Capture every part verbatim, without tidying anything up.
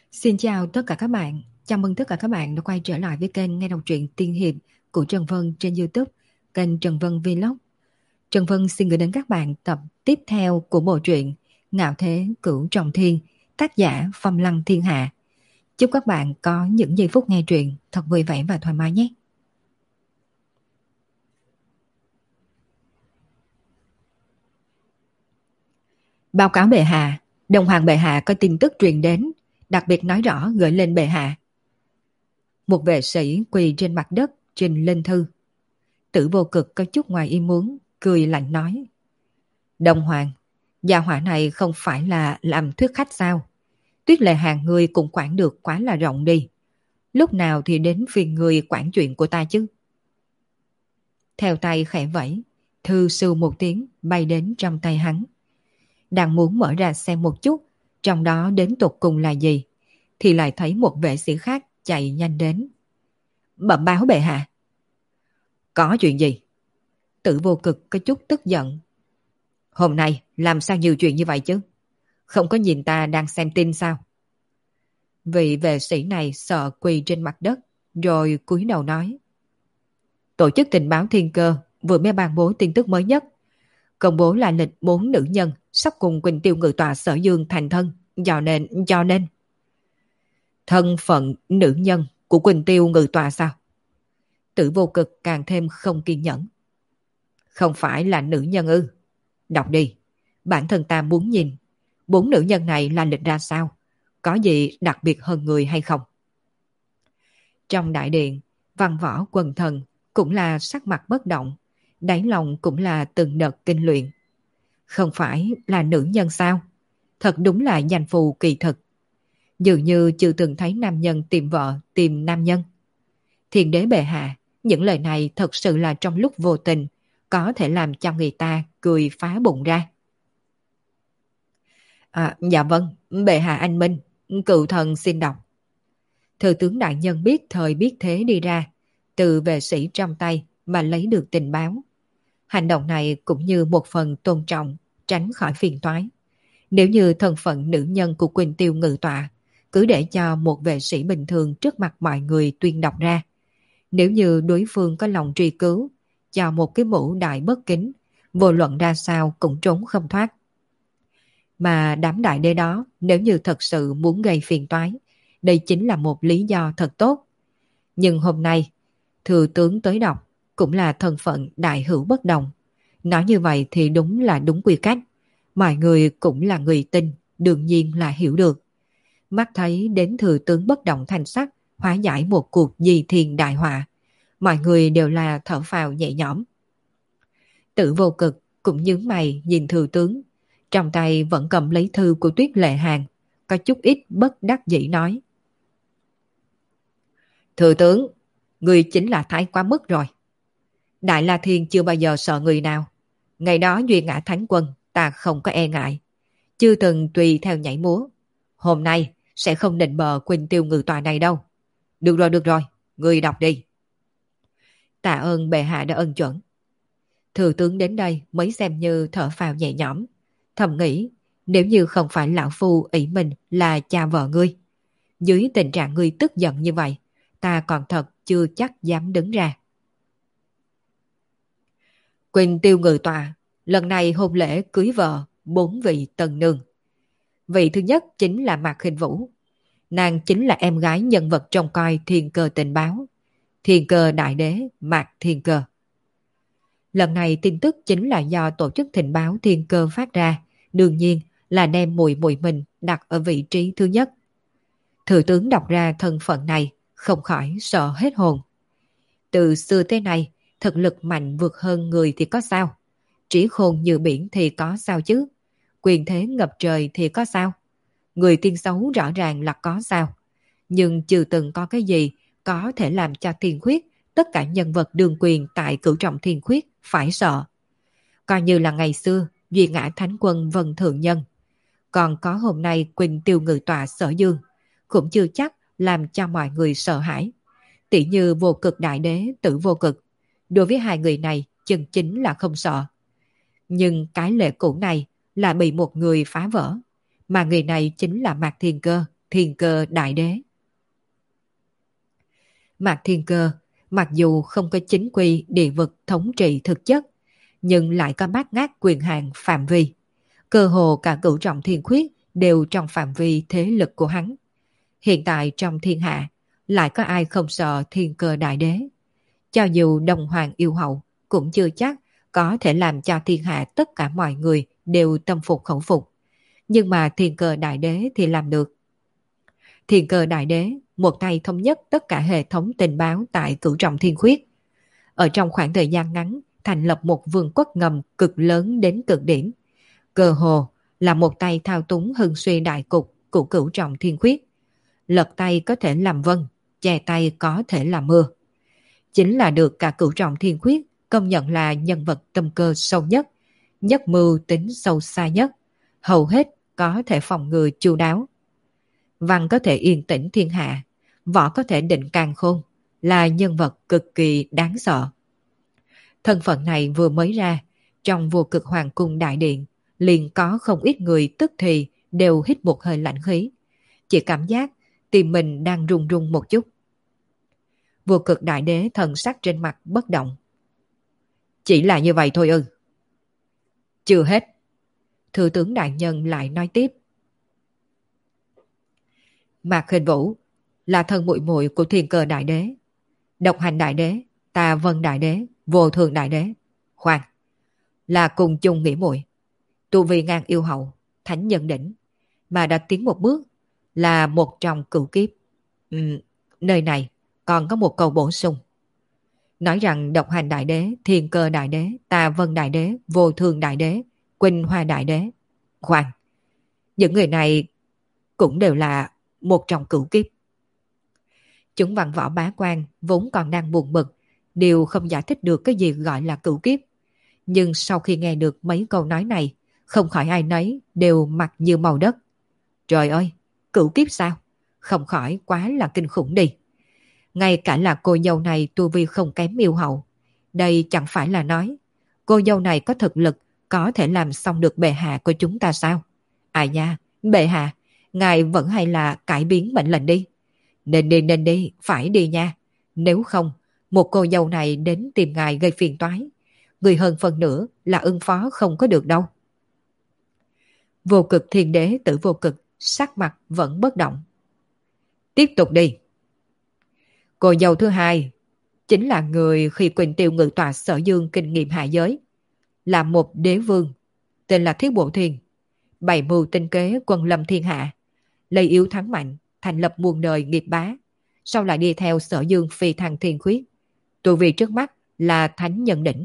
Xin chào tất cả các bạn. Chào mừng tất cả các bạn đã quay trở lại với kênh nghe đọc truyện tiên hiệp của Trần Vân trên YouTube, kênh Trần Vân Vlog. Trần Vân xin gửi đến các bạn tập tiếp theo của bộ truyện Ngạo Thế Cửu Trọng Thiên, tác giả Phong Lăng Thiên Hạ. Chúc các bạn có những giây phút nghe truyện thật vui vẻ và thoải mái nhé. Báo cáo bệ hạ, Đồng Hoàng bệ hạ có tin tức truyền đến, đặc biệt nói rõ gửi lên bệ hạ. Một vệ sĩ quỳ trên mặt đất trình lên thư. Tử Vô Cực có chút ngoài ý muốn, cười lạnh nói: Đồng Hoàng, gia hỏa này không phải là làm thuyết khách sao? Tuyết Lệ Hàng ngươi cũng quản được quá là rộng đi. Lúc nào thì đến phiền người quản chuyện của ta chứ? Theo tay khẽ vẫy, thư sưu một tiếng bay đến trong tay hắn. Đang muốn mở ra xem một chút, trong đó đến tột cùng là gì, thì lại thấy một vệ sĩ khác chạy nhanh đến. Bẩm báo bệ hạ. Có chuyện gì? Tử Vô Cực có chút tức giận. Hôm nay làm sao nhiều chuyện như vậy chứ? Không có nhìn ta đang xem tin sao? Vị vệ sĩ này sợ quỳ trên mặt đất, rồi cúi đầu nói: Tổ chức tình báo Thiên Cơ vừa mới ban bố tin tức mới nhất, công bố là lịch bốn nữ nhân sắp cùng Quỳnh Tiêu Ngự Tọa Sở Dương thành thân, cho nên cho nên thân phận nữ nhân của Quỳnh Tiêu Ngự Tọa sao? Tử Vô Cực càng thêm không kiên nhẫn. Không phải là nữ nhân ư? Đọc đi, bản thân ta muốn nhìn bốn nữ nhân này là lịch ra sao, có gì đặc biệt hơn người hay không? Trong đại điện, Văn Võ quần thần cũng là sắc mặt bất động, đáy lòng cũng là từng đợt kinh luyện. Không phải là nữ nhân sao? Thật đúng là danh phù kỳ thực. Dường như chưa từng thấy nam nhân tìm vợ tìm nam nhân. Thiên đế bệ hạ, những lời này thật sự là trong lúc vô tình có thể làm cho người ta cười phá bụng ra. À, dạ vâng, bệ hạ anh minh, cựu thần xin đọc. Thừa tướng đại nhân biết thời biết thế đi ra, từ vệ sĩ trong tay mà lấy được tình báo. Hành động này cũng như một phần tôn trọng, tránh khỏi phiền toái. Nếu như thân phận nữ nhân của Quỳnh Tiêu Ngự Tọa, cứ để cho một vệ sĩ bình thường trước mặt mọi người tuyên đọc ra. Nếu như đối phương có lòng truy cứu, cho một cái mũ đại bất kính, vô luận ra sao cũng trốn không thoát. Mà đám đại đế đó, nếu như thật sự muốn gây phiền toái, đây chính là một lý do thật tốt. Nhưng hôm nay, thừa tướng tới đọc cũng là thân phận đại hữu bất đồng. Nói như vậy thì đúng là đúng quy cách. Mọi người cũng là người tin, đương nhiên là hiểu được. Mắt thấy đến thừa tướng bất động thanh sắc, hóa giải một cuộc di thiên đại họa. Mọi người đều là thở phào nhẹ nhõm. Tử Vô Cực cũng nhướng mày nhìn thừa tướng, trong tay vẫn cầm lấy thư của Tuyết Lệ Hàng, có chút ít bất đắc dĩ nói: Thừa tướng, người chính là thái quá mức rồi. Đại La Thiên chưa bao giờ sợ người nào. Ngày đó Duy Ngã Thánh Quân ta không có e ngại, chưa từng tùy theo nhảy múa. Hôm nay sẽ không định bờ Quỳnh Tiêu Ngự Tọa này đâu. Được rồi, được rồi, người đọc đi. Tạ ơn bệ hạ đã ân chuẩn. Thừa tướng đến đây mới xem như thở phào nhẹ nhõm, thầm nghĩ nếu như không phải lão phu ỷ mình là cha vợ ngươi, dưới tình trạng ngươi tức giận như vậy, ta còn thật chưa chắc dám đứng ra. Quỳnh Tiêu Ngự Tọa lần này hôn lễ cưới vợ bốn vị tân nương. Vị thứ nhất chính là Mạc Khinh Vũ. Nàng chính là em gái nhân vật trong coi Thiên Cơ tình báo, Thiên Cơ đại đế Mạc Thiên Cơ. Lần này tin tức chính là do tổ chức tình báo Thiên Cơ phát ra, đương nhiên là đem mùi mùi mình đặt ở vị trí thứ nhất. Thừa tướng đọc ra thân phận này, không khỏi sợ hết hồn. Từ xưa tới nay, thực lực mạnh vượt hơn người thì có sao? Trí khôn như biển thì có sao chứ? Quyền thế ngập trời thì có sao? Người tiên xấu rõ ràng là có sao? Nhưng chưa từng có cái gì có thể làm cho Thiên Khuyết, tất cả nhân vật đương quyền tại Cửu Trọng Thiên Khuyết phải sợ. Coi như là ngày xưa Duy Ngã Thánh Quân Vân Thượng Nhân, còn có hôm nay Quỳnh Tiêu Ngự Tọa Sở Dương, cũng chưa chắc làm cho mọi người sợ hãi. Tỷ như Vô Cực đại đế Tử Vô Cực, đối với hai người này chân chính là không sợ. Nhưng cái lệ cũ này là bị một người phá vỡ, mà người này chính là Mạc Thiên Cơ, Thiên Cơ Đại Đế. Mạc Thiên Cơ mặc dù không có chính quy địa vực thống trị thực chất, nhưng lại có bát ngát quyền hạn phạm vi. Cơ hồ cả cửu trọng thiên khuyết đều trong phạm vi thế lực của hắn. Hiện tại trong thiên hạ, lại có ai không sợ Thiên Cơ Đại Đế? Cho dù Đông Hoàng yêu hậu, cũng chưa chắc có thể làm cho thiên hạ tất cả mọi người đều tâm phục khẩu phục. Nhưng mà Thiên Cơ Đại Đế thì làm được. Thiên Cơ Đại Đế một tay thống nhất tất cả hệ thống tình báo tại cửu trọng thiên khuyết. Ở trong khoảng thời gian ngắn, thành lập một vương quốc ngầm cực lớn đến cực điểm. Cơ hồ là một tay thao túng hưng suy đại cục của cửu trọng thiên khuyết. Lật tay có thể làm vân, chè tay có thể làm mưa. Chính là được cả cửu trọng thiên khuyết công nhận là nhân vật tâm cơ sâu nhất, nhất mưu tính sâu xa nhất, hầu hết có thể phòng ngừa chu đáo. Văn có thể yên tĩnh thiên hạ, võ có thể định càn khôn, là nhân vật cực kỳ đáng sợ. Thân phận này vừa mới ra, trong vô cực hoàng cung đại điện, liền có không ít người tức thì đều hít một hơi lạnh khí. Chỉ cảm giác tim mình đang run run một chút. Vô cực đại đế thần sắc trên mặt bất động. Chỉ là như vậy thôi ư? Chưa hết. Thừa tướng đại nhân lại nói tiếp. Mạc Hình Vũ là thân muội muội của Thiên Cơ Đại Đế, Độc Hành Đại Đế, Tà Vân Đại Đế, Vô Thường Đại Đế. Khoan, là cùng chung nghĩa muội, tu vi ngang yêu hậu, thánh nhân đỉnh, mà đã tiến một bước, là một trong cửu kiếp. Uhm, nơi này còn có một câu bổ sung. Nói rằng Độc Hành Đại Đế, Thiên Cơ Đại Đế, Tà Vân Đại Đế, Vô Thường Đại Đế, Quỳnh Hoa Đại Đế. Khoan, những người này cũng đều là một trong cửu kiếp. Chúng văn võ bá quan vốn còn đang buồn bực, đều không giải thích được cái gì gọi là cửu kiếp. Nhưng sau khi nghe được mấy câu nói này, không khỏi ai nấy đều mặt như màu đất. Trời ơi, cửu kiếp sao? Không khỏi quá là kinh khủng đi. Ngay cả là cô dâu này tu vi không kém yêu hậu. Đây chẳng phải là nói cô dâu này có thực lực có thể làm xong được bệ hạ của chúng ta sao? À nha, bệ hạ, ngài vẫn hay là cải biến mệnh lệnh đi. Nên đi nên đi, phải đi nha. Nếu không, một cô dâu này đến tìm ngài gây phiền toái. Người hơn phần nữa là ưng phó không có được đâu. Vô cực thiên đế tử vô cực, sắc mặt vẫn bất động. Tiếp tục đi. Cô dâu thứ hai chính là người khi Quỳnh Tiêu ngự tọa Sở Dương kinh nghiệm hạ giới, là một đế vương, tên là Thiết Bộ Thiên, bày mưu tinh kế quân lâm thiên hạ, lấy yếu thắng mạnh, thành lập muôn đời nghiệp bá, sau lại đi theo Sở Dương phi thăng thiên khuyết, tu vi trước mắt là thánh nhân đỉnh.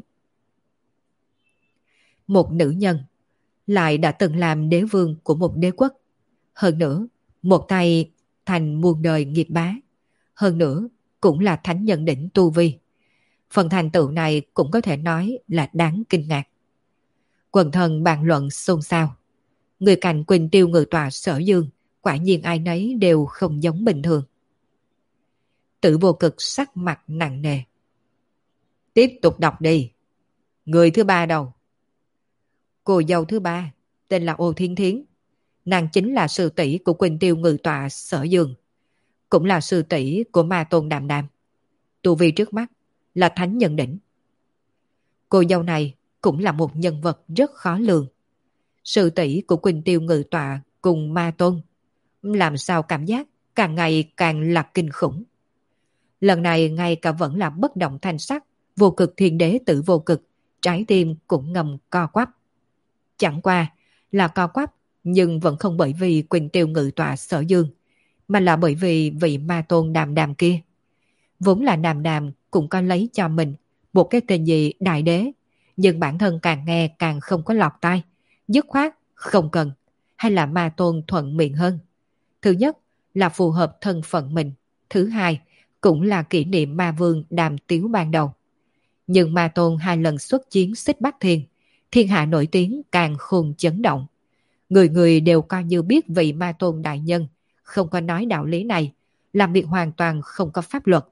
Một nữ nhân lại đã từng làm đế vương của một đế quốc, hơn nữa một tay thành muôn đời nghiệp bá, hơn nữa cũng là thánh nhân đỉnh tu vi. Phần thành tựu này cũng có thể nói là đáng kinh ngạc. Quần thần bàn luận xôn xao. Người cạnh Quỳnh Tiêu ngự tọa Sở Dương, quả nhiên ai nấy đều không giống bình thường. Tử vô cực sắc mặt nặng nề. Tiếp tục đọc đi. Người thứ ba đâu? Cô dâu thứ ba tên là Ô Thiên Thiến. Nàng chính là sư tỷ của Quỳnh Tiêu ngự tọa Sở Dương, cũng là sư tỷ của Ma Tôn Đàm Đàm. Tu vi trước mắt là thánh nhân đỉnh. Cô dâu này cũng là một nhân vật rất khó lường. Sư tỷ của Quỳnh Tiêu ngự tọa cùng Ma Tôn, làm sao cảm giác càng ngày càng là kinh khủng. Lần này ngay cả vẫn là bất động thanh sắc, vô cực thiên đế tử vô cực, trái tim cũng ngầm co quắp. Chẳng qua là co quắp, nhưng vẫn không bởi vì Quỳnh Tiêu ngự tọa Sở Dương, mà là bởi vì vị Ma Tôn Đàm Đàm kia. Vốn là Đàm Đàm cũng có lấy cho mình một cái tên gì đại đế, nhưng bản thân càng nghe càng không có lọt tai, dứt khoát không cần, hay là Ma Tôn thuận miệng hơn. Thứ nhất là phù hợp thân phận mình, thứ hai cũng là kỷ niệm Ma Vương Đàm Tiếu ban đầu. Nhưng Ma Tôn hai lần xuất chiến Xích Bắc Thiên, thiên hạ nổi tiếng càng khôn chấn động. Người người đều coi như biết vị Ma Tôn đại nhân không có nói đạo lý này, làm việc hoàn toàn không có pháp luật.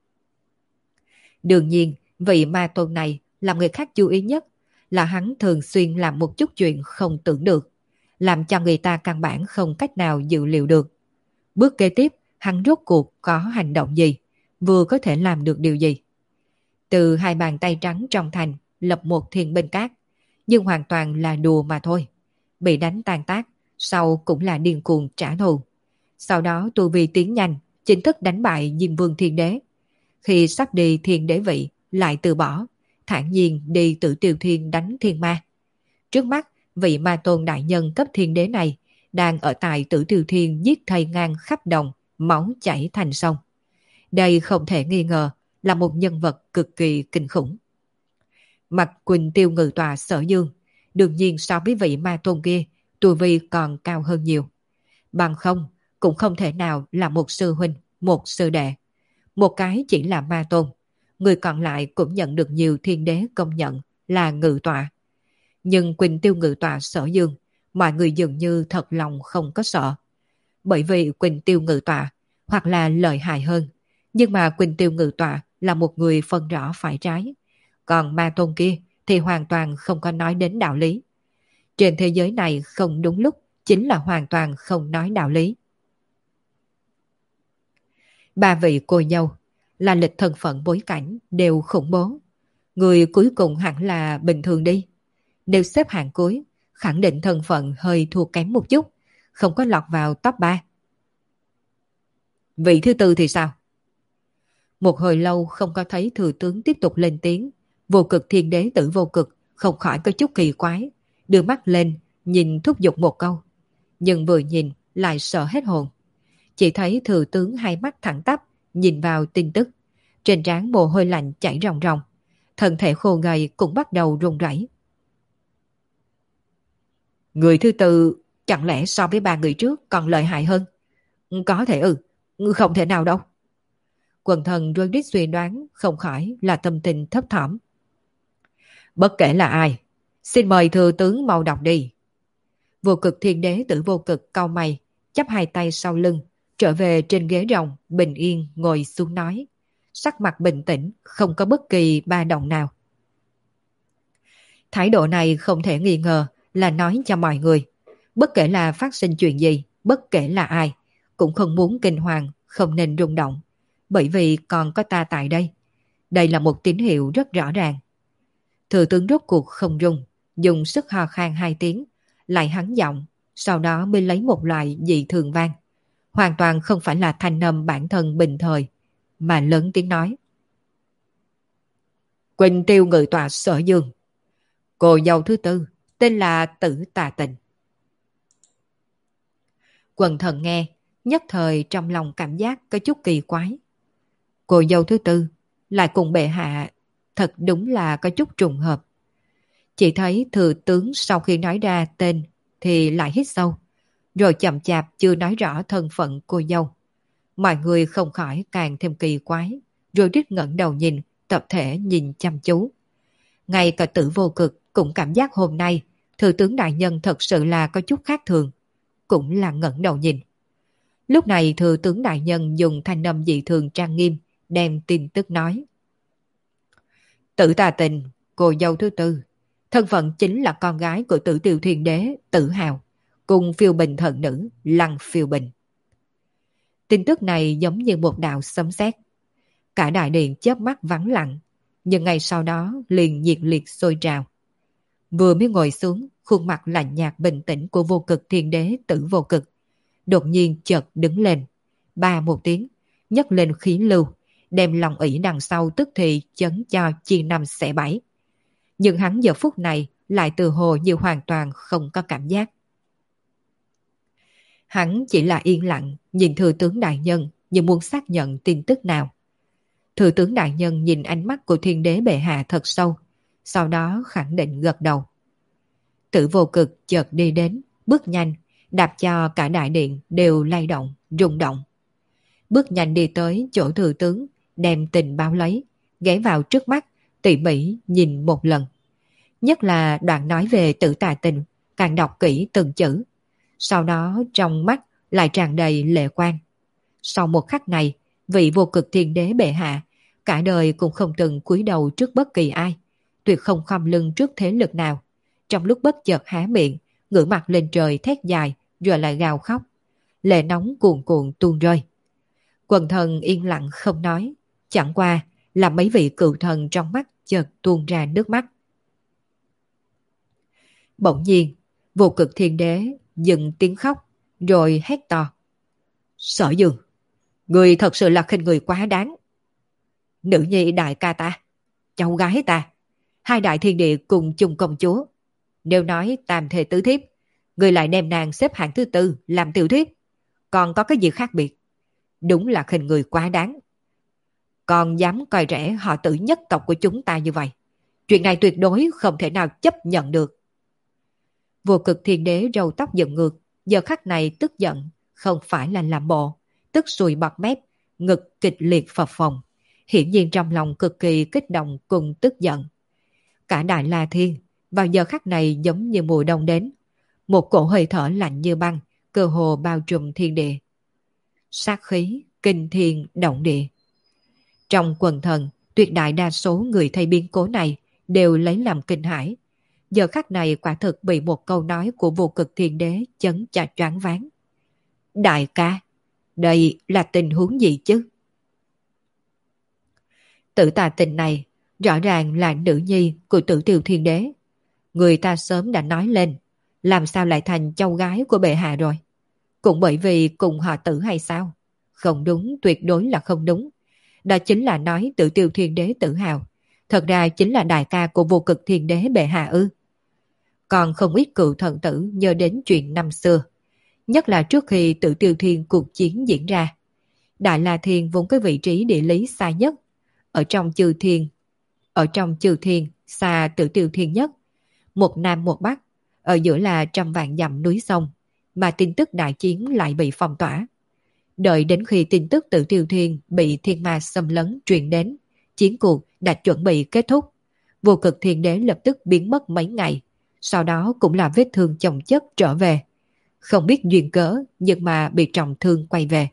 Đương nhiên, vị Ma Tôn này làm người khác chú ý nhất là hắn thường xuyên làm một chút chuyện không tưởng được, làm cho người ta căn bản không cách nào dự liệu được. Bước kế tiếp, hắn rốt cuộc có hành động gì, vừa có thể làm được điều gì. Từ hai bàn tay trắng trong thành lập một thiên binh cát, nhưng hoàn toàn là đùa mà thôi. Bị đánh tan tác, sau cũng là điên cuồng trả thù. Sau đó tu vi tiến nhanh, chính thức đánh bại Diêm Vương Thiên Đế. Khi sắp đi Thiên Đế vị, lại từ bỏ, thản nhiên đi Tử Tiêu Thiên đánh Thiên Ma. Trước mắt, vị ma tôn đại nhân cấp Thiên Đế này đang ở tại Tử Tiêu Thiên giết thây ngang khắp đồng, máu chảy thành sông. Đây không thể nghi ngờ là một nhân vật cực kỳ kinh khủng. Mặt Quỳnh Tiêu ngự tòa Sở Dương, đương nhiên so với vị ma tôn kia, tu vi còn cao hơn nhiều. Bằng không, cũng không thể nào là một sư huynh, một sư đệ. Một cái chỉ là ma tôn, người còn lại cũng nhận được nhiều thiên đế công nhận là ngự tọa. Nhưng Quỳnh Tiêu ngự tọa Sở Dương, mọi người dường như thật lòng không có sợ. Bởi vì Quỳnh Tiêu ngự tọa hoặc là lợi hại hơn, nhưng mà Quỳnh Tiêu ngự tọa là một người phân rõ phải trái. Còn ma tôn kia thì hoàn toàn không có nói đến đạo lý. Trên thế giới này không đúng lúc chính là hoàn toàn không nói đạo lý. Ba vị cô dâu là lịch thân phận bối cảnh đều khủng bố. Người cuối cùng hẳn là bình thường đi. Nếu xếp hạng cuối, khẳng định thân phận hơi thua kém một chút, không có lọt vào top ba. Vị thứ tư thì sao? Một hồi lâu không có thấy thừa tướng tiếp tục lên tiếng, Vô Cực Thiên Đế Tử Vô Cực không khỏi có chút kỳ quái, đưa mắt lên nhìn thúc giục một câu, nhưng vừa nhìn lại sợ hết hồn. Chỉ thấy thừa tướng hai mắt thẳng tắp nhìn vào tin tức, trên trán mồ hôi lạnh chảy ròng ròng, thân thể khô gầy cũng bắt đầu run rẩy. Người thứ tư chẳng lẽ so với ba người trước còn lợi hại hơn? Có thể ừ, không thể nào đâu. Quần thần Rodic suy đoán, không khỏi là tâm tình thấp thỏm. Bất kể là ai, xin mời thừa tướng mau đọc đi. Vô Cực Thiên Đế Tử Vô Cực cau mày, chắp hai tay sau lưng, trở về trên ghế rồng, bình yên ngồi xuống nói, sắc mặt bình tĩnh, không có bất kỳ ba động nào. Thái độ này không thể nghi ngờ là nói cho mọi người, bất kể là phát sinh chuyện gì, bất kể là ai, cũng không muốn kinh hoàng, không nên rung động, bởi vì còn có ta tại đây. Đây là một tín hiệu rất rõ ràng. Thừa tướng rốt cuộc không rung, dùng sức ho khan hai tiếng, lại hắn giọng, sau đó mới lấy một loại dị thường vang. Hoàn toàn không phải là thanh âm bản thân bình thời, mà lớn tiếng nói. Quỳnh Tiêu ngự tọa Sở Dương. Cô dâu thứ tư, tên là Tử Tà Tình. Quần thần nghe, nhất thời trong lòng cảm giác có chút kỳ quái. Cô dâu thứ tư, lại cùng bệ hạ, thật đúng là có chút trùng hợp. Chỉ thấy thừa tướng sau khi nói ra tên thì lại hít sâu, rồi chậm chạp chưa nói rõ thân phận cô dâu. Mọi người không khỏi càng thêm kỳ quái, rồi đít ngẩng đầu nhìn, tập thể nhìn chăm chú. Ngay cả Tử Vô Cực cũng cảm giác hôm nay thừa tướng đại nhân thật sự là có chút khác thường, cũng là ngẩng đầu nhìn. Lúc này thừa tướng đại nhân dùng thanh âm dị thường trang nghiêm đem tin tức nói. Tử Tà Tình, cô dâu thứ tư, thân phận chính là con gái của Tử Tiêu Thiên Đế Tử Hào, cùng phiêu bình thần nữ Lăng Phiêu Bình. Tin tức này giống như một đạo sấm sét. Cả đại điện chớp mắt vắng lặng, nhưng ngay sau đó liền nhiệt liệt sôi trào. Vừa mới ngồi xuống, khuôn mặt lạnh nhạt bình tĩnh của Vô Cực Thiên Đế Tử Vô Cực đột nhiên chợt đứng lên, ba một tiếng, nhấc lên khí lưu, đem lòng ỷ đằng sau tức thì chấn cho chia năm xẻ bảy. Nhưng hắn giờ phút này lại từ hồ như hoàn toàn không có cảm giác. Hắn chỉ là yên lặng nhìn thừa tướng đại nhân như muốn xác nhận tin tức nào. Thừa tướng đại nhân nhìn ánh mắt của Thiên Đế bệ hạ thật sâu, sau đó khẳng định gật đầu. Tử Vô Cực chợt đi đến, bước nhanh, đạp cho cả đại điện đều lay động, rung động. Bước nhanh đi tới chỗ thừa tướng, đem tình báo lấy, ghé vào trước mắt, tỉ mỉ nhìn một lần. Nhất là đoạn nói về Tử Tà Tình, càng đọc kỹ từng chữ. Sau đó trong mắt lại tràn đầy lệ quan. Sau một khắc này, vị Vô Cực Thiên Đế bệ hạ, cả đời cũng không từng cúi đầu trước bất kỳ ai, tuyệt không khom lưng trước thế lực nào. Trong lúc bất chợt há miệng, ngửa mặt lên trời thét dài, rồi lại gào khóc. lệ nóng cuồn cuộn tuôn rơi. Quần thần yên lặng không nói, chẳng qua là mấy vị cựu thần trong mắt chợt tuôn ra nước mắt. Bỗng nhiên, Vô Cực Thiên Đế dừng tiếng khóc, rồi hét to. Sở Dương, người thật sự là khinh người quá đáng. Nữ nhi đại ca ta, cháu gái ta, hai đại thiên địa cùng chung công chúa. Nếu nói tam thê tứ thiếp, người lại đem nàng xếp hạng thứ tư làm tiểu thiếp, còn có cái gì khác biệt? Đúng là khinh người quá đáng. Còn dám coi rẻ họ Tử nhất tộc của chúng ta như vậy. Chuyện này tuyệt đối không thể nào chấp nhận được. Vô Cực Thiên Đế râu tóc dựng ngược, giờ khắc này tức giận, không phải là làm bộ, tức sùi bọt mép, ngực kịch liệt phập phồng, hiển nhiên trong lòng cực kỳ kích động cùng tức giận. Cả Đại La Thiên vào giờ khắc này giống như mùa đông đến, một cổ hơi thở lạnh như băng, cơ hồ bao trùm thiên địa. Sát khí, kinh thiên, động địa. Trong quần thần, tuyệt đại đa số người thấy biến cố này đều lấy làm kinh hãi. Giờ khắc này quả thực bị một câu nói của Vô Cực Thiên Đế chấn cho choáng váng. Đại ca, đây là tình huống gì chứ? Tử Tà Tình này rõ ràng là nữ nhi của Tử Tiêu Thiên Đế. Người ta sớm đã nói lên, làm sao lại thành cháu gái của bệ hạ rồi? Cũng bởi vì cùng họ Tử hay sao? Không đúng, tuyệt đối là không đúng. Đó chính là nói Tử Tiêu Thiên Đế tự hào, thật ra chính là đại ca của Vô Cực Thiên Đế bệ hạ ư? Còn không ít cựu thần tử nhớ đến chuyện năm xưa, nhất là trước khi Tử Tiêu Thiên cuộc chiến diễn ra. Đại La Thiên vốn cái vị trí địa lý xa nhất, ở trong chư thiên, ở trong chư thiên xa Tử Tiêu Thiên nhất, một nam một bắc, ở giữa là trăm vạn dặm núi sông, mà tin tức đại chiến lại bị phong tỏa. Đợi đến khi tin tức Tử Tiêu Thiên bị thiên ma xâm lấn truyền đến, chiến cuộc đã chuẩn bị kết thúc. Vô Cực Thiên Đế lập tức biến mất mấy ngày, sau đó cũng là vết thương chồng chất trở về. Không biết duyên cớ, nhưng mà bị trọng thương quay về.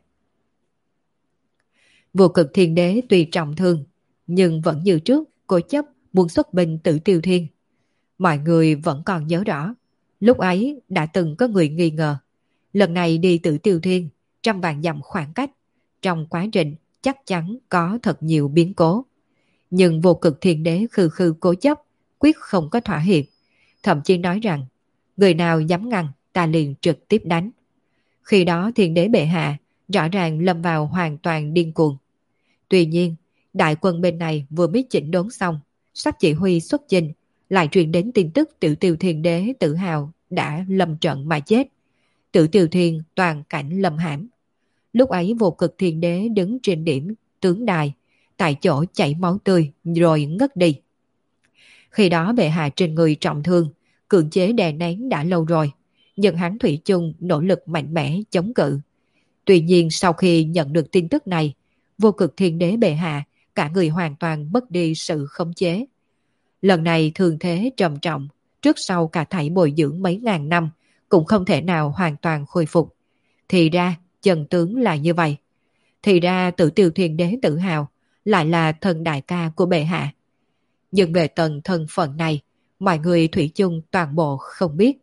Vô Cực Thiên Đế tuy trọng thương, nhưng vẫn như trước cố chấp muốn xuất binh Tử Tiêu Thiên. Mọi người vẫn còn nhớ rõ, lúc ấy đã từng có người nghi ngờ, lần này đi Tử Tiêu Thiên, trăm vạn dặm khoảng cách, trong quá trình chắc chắn có thật nhiều biến cố. Nhưng Vô Cực Thiên Đế khư khư cố chấp, quyết không có thỏa hiệp, thậm chí nói rằng, người nào dám ngăn, ta liền trực tiếp đánh. Khi đó Thiên Đế bệ hạ rõ ràng lâm vào hoàn toàn điên cuồng. Tuy nhiên, đại quân bên này vừa mới chỉnh đốn xong, sắp chỉ huy xuất chinh, lại truyền đến tin tức Tử Tiêu Thiên Đế tự hào đã lâm trận mà chết. Tử Tiêu Thiên toàn cảnh lâm hãm. Lúc ấy Vô Cực Thiên Đế đứng trên điểm tướng đài, tại chỗ chảy máu tươi rồi ngất đi. Khi đó bệ hạ trên người trọng thương, cưỡng chế đè nén đã lâu rồi, nhưng hắn thủy chung nỗ lực mạnh mẽ chống cự. Tuy nhiên sau khi nhận được tin tức này, Vô Cực Thiên Đế bệ hạ cả người hoàn toàn mất đi sự khống chế. Lần này thương thế trầm trọng, trước sau cả thảy bồi dưỡng mấy ngàn năm cũng không thể nào hoàn toàn khôi phục. Thì ra chân tướng là như vậy. Thì ra Tử Tiêu Thiên Đế tự hào lại là thần đại ca của bệ hạ. Nhưng về tầng thân phận này, mọi người thủy chung toàn bộ không biết.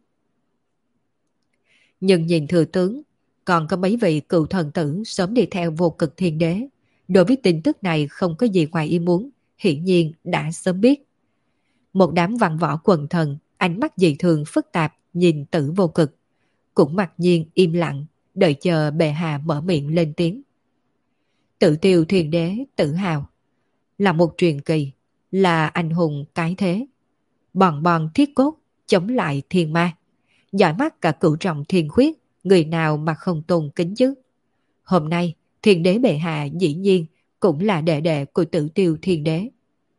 Nhưng nhìn thừa tướng, còn có mấy vị cựu thần tử sớm đi theo Vô Cực Thiên Đế. Đối với tin tức này không có gì ngoài ý muốn, hiển nhiên đã sớm biết. Một đám văn võ quần thần, ánh mắt dị thường phức tạp nhìn Tử Vô Cực, cũng mặc nhiên im lặng, đợi chờ bệ hạ mở miệng lên tiếng. Tử Tiêu Thiên Đế tự hào, là một truyền kỳ, là anh hùng cái thế. Bòn bòn thiết cốt, chống lại thiên ma. Giỏi mắt cả cửu trọng thiên khuyết, người nào mà không tôn kính chứ. Hôm nay, Thiên Đế bệ hạ dĩ nhiên cũng là đệ đệ của Tử Tiêu Thiên Đế.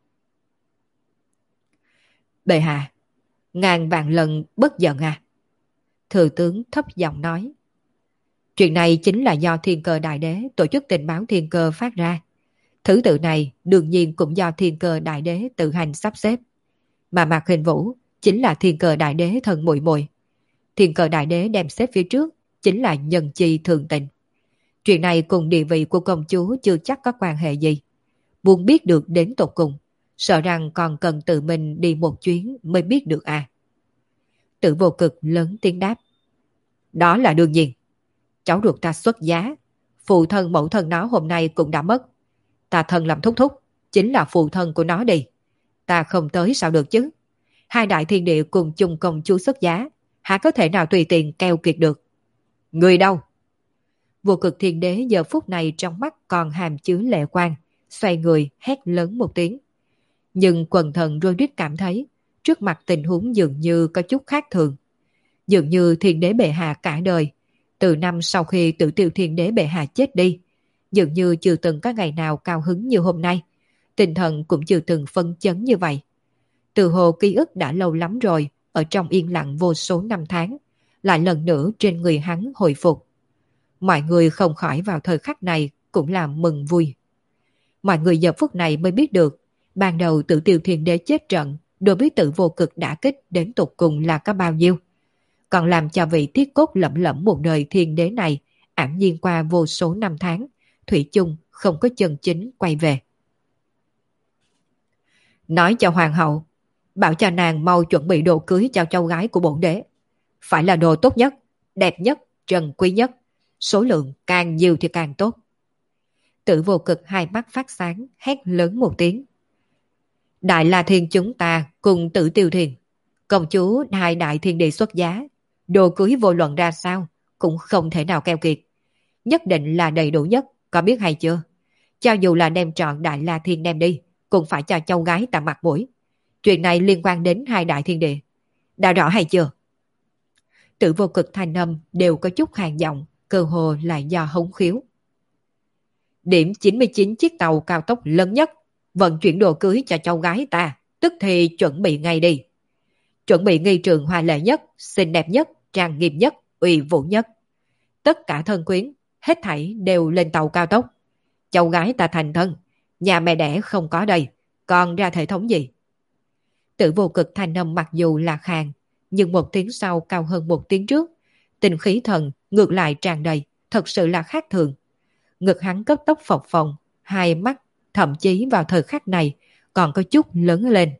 Bệ hạ, ngàn vạn lần bất giận à? Thừa tướng thấp giọng nói. Chuyện này chính là do Thiên Cơ Đại Đế tổ chức tình báo Thiên Cơ phát ra. Thứ tự này đương nhiên cũng do Thiên Cơ Đại Đế tự hành sắp xếp. Mà Mạc Hình Vũ chính là Thiên Cơ Đại Đế thân muội muội. Thiên Cơ Đại Đế đem xếp phía trước chính là nhân chi thường tình. Chuyện này cùng địa vị của công chúa chưa chắc có quan hệ gì. Muốn biết được đến tột cùng, sợ rằng còn cần tự mình đi một chuyến mới biết được à. Tử Vô Cực lớn tiếng đáp. Đó là đương nhiên. cháu ruột ta xuất giá, phụ thân mẫu thân nó hôm nay cũng đã mất. Ta thân làm thúc thúc, chính là phụ thân của nó đi. Ta không tới sao được chứ? Hai đại thiên địa cùng chung công chúa xuất giá, há có thể nào tùy tiện keo kiệt được? Người đâu? Vô Cực Thiên Đế giờ phút này trong mắt còn hàm chứa lệ quang, xoay người hét lớn một tiếng. Nhưng quần thần Rhodes cảm thấy trước mặt tình huống dường như có chút khác thường. Dường như Thiên Đế bệ hạ cả đời, từ năm sau khi Tử Tiêu Thiên Đế bệ hạ chết đi, dường như chưa từng có ngày nào cao hứng như hôm nay, tinh thần cũng chưa từng phân chấn như vậy. Từ hồ ký ức đã lâu lắm rồi, ở trong yên lặng vô số năm tháng, lại lần nữa trên người hắn hồi phục. Mọi người không khỏi vào thời khắc này cũng là mừng vui. Mọi người giờ phút này mới biết được, ban đầu Tử Tiêu Thiên Đế chết trận, đối với Tử Vô Cực đả kích đến tột cùng là có bao nhiêu. Còn làm cho vị thiết cốt lẫm lẫm một đời thiên đế này ảm nhiên qua vô số năm tháng, thủy chung không có chân chính quay về. Nói cho hoàng hậu, bảo cho nàng mau chuẩn bị đồ cưới cho cháu gái của bổn đế. Phải là đồ tốt nhất, đẹp nhất, trân quý nhất, số lượng càng nhiều thì càng tốt. Tử Vô Cực hai mắt phát sáng, hét lớn một tiếng. Đại La Thiên chúng ta cùng Tử Tiêu Thiên, công chúa hai đại thiên địa xuất giá, đồ cưới vô luận ra sao cũng không thể nào keo kiệt. Nhất định là đầy đủ nhất, có biết hay chưa? Cho dù là đem trọn Đại La Thiên đem đi, cũng phải cho cháu gái ta mặt mũi. Chuyện này liên quan đến hai đại thiên địa. Đã rõ hay chưa? Tử Vô Cực thanh âm đều có chút hàng giọng, cơ hồ là do hống khiếu. Điểm chín mươi chín chiếc tàu cao tốc lớn nhất, vận chuyển đồ cưới cho cháu gái ta, tức thì chuẩn bị ngay đi. Chuẩn bị nghi trường hoa lệ nhất, xinh đẹp nhất, trang nghiêm nhất, uy vũ nhất. Tất cả thân quyến, hết thảy đều lên tàu cao tốc. Cháu gái ta thành thân, nhà mẹ đẻ không có đây, còn ra thể thống gì? Tử Vô Cực thanh âm mặc dù là khàn, nhưng một tiếng sau cao hơn một tiếng trước, tình khí thần ngược lại tràn đầy, thật sự là khác thường. Ngực hắn cấp tốc phập phồng, hai mắt thậm chí vào thời khắc này còn có chút lớn lên.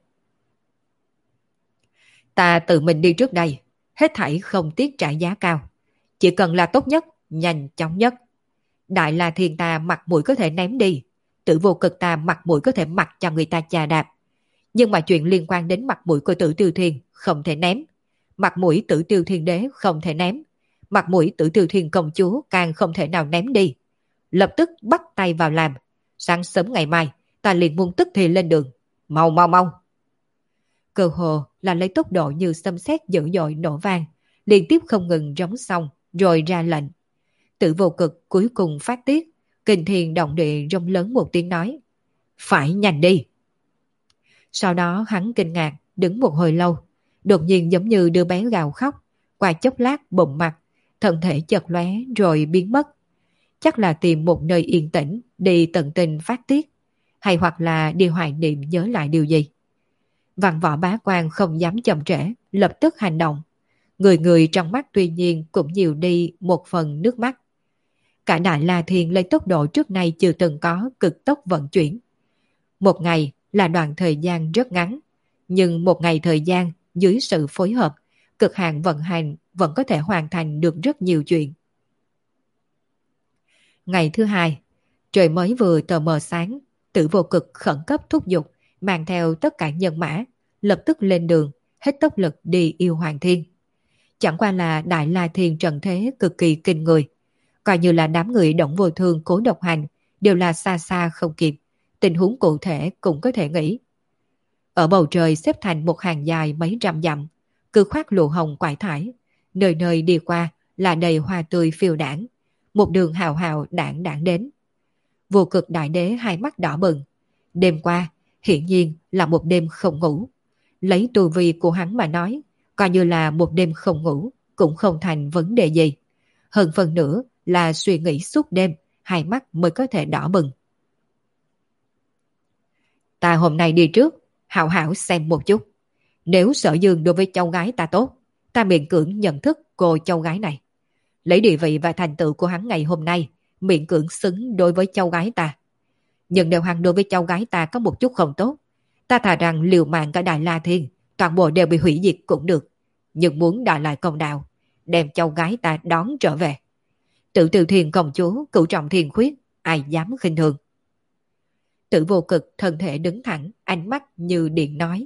Ta tự mình đi trước đây, hết thảy không tiếc trả giá cao, chỉ cần là tốt nhất, nhanh chóng nhất. Đại La Thiên ta mặt mũi có thể ném đi, Tử Vô Cực ta mặt mũi có thể mặc cho người ta chà đạp, nhưng mà chuyện liên quan đến mặt mũi của Tử Tiêu Thiên không thể ném, mặt mũi Tử Tiêu Thiên Đế không thể ném, mặt mũi Tử Tiêu Thiên công chúa càng không thể nào ném đi. Lập tức bắt tay vào làm, sáng sớm ngày mai ta liền muốn tức thì lên đường, mau mau mau. Cơ hồ là lấy tốc độ như xâm xét dữ dội nổ vang, liên tiếp không ngừng rống xong rồi ra lệnh. Tử Vô Cực cuối cùng phát tiết, kinh thiên động địa rống lớn một tiếng nói, phải nhanh đi. Sau đó hắn kinh ngạc đứng một hồi lâu, đột nhiên giống như đứa bé gào khóc, qua chốc lát bụng mặt, thân thể chợt lóe rồi biến mất. Chắc là tìm một nơi yên tĩnh đi tận tình phát tiết, hay hoặc là đi hoài niệm nhớ lại điều gì. Văn Võ Bá Quan không dám chậm trễ, lập tức hành động. Người người trong mắt tuy nhiên cũng nhiều đi một phần nước mắt. Cả Đại La Thiên lấy tốc độ trước nay chưa từng có cực tốc vận chuyển. Một ngày là đoạn thời gian rất ngắn, nhưng một ngày thời gian dưới sự phối hợp, cực hạn vận hành vẫn có thể hoàn thành được rất nhiều chuyện. Ngày thứ hai, trời mới vừa tờ mờ sáng, Tử Vô Cực khẩn cấp thúc giục, mang theo tất cả nhân mã, lập tức lên đường, hết tốc lực đi yêu Hoàng Thiên. Chẳng qua là Đại La Thiên trần thế cực kỳ kinh người, coi như là đám người Động Vô Thương Cố Độc Hành đều là xa xa không kịp, tình huống cụ thể cũng có thể nghĩ. Ở bầu trời xếp thành một hàng dài mấy trăm dặm, cứ khoác lụa hồng quải thải, nơi nơi đi qua là đầy hoa tươi phiêu đảng, một đường hào hào đảng đảng đến. Vô Cực Đại Đế hai mắt đỏ bừng, đêm qua hiển nhiên là một đêm không ngủ. Lấy tu vi của hắn mà nói, coi như là một đêm không ngủ cũng không thành vấn đề gì. Hơn phần nữa là suy nghĩ suốt đêm, hai mắt mới có thể đỏ bừng. Ta hôm nay đi trước, hảo hảo xem một chút. Nếu Sở Dương đối với cháu gái ta tốt, ta miễn cưỡng nhận thức cô cháu gái này. Lấy địa vị và thành tựu của hắn ngày hôm nay, miễn cưỡng xứng đối với cháu gái ta. Nhưng nếu hắn đối với cháu gái ta có một chút không tốt, ta thà rằng liều mạng cả Đại La Thiên, toàn bộ đều bị hủy diệt cũng được. Nhưng muốn đòi lại công đạo, đem cháu gái ta đón trở về. Tự Từ Thiền công chúa, cửu trọng thiên khuyết, ai dám khinh thường. Tử Vô Cực thân thể đứng thẳng, ánh mắt như điện nói.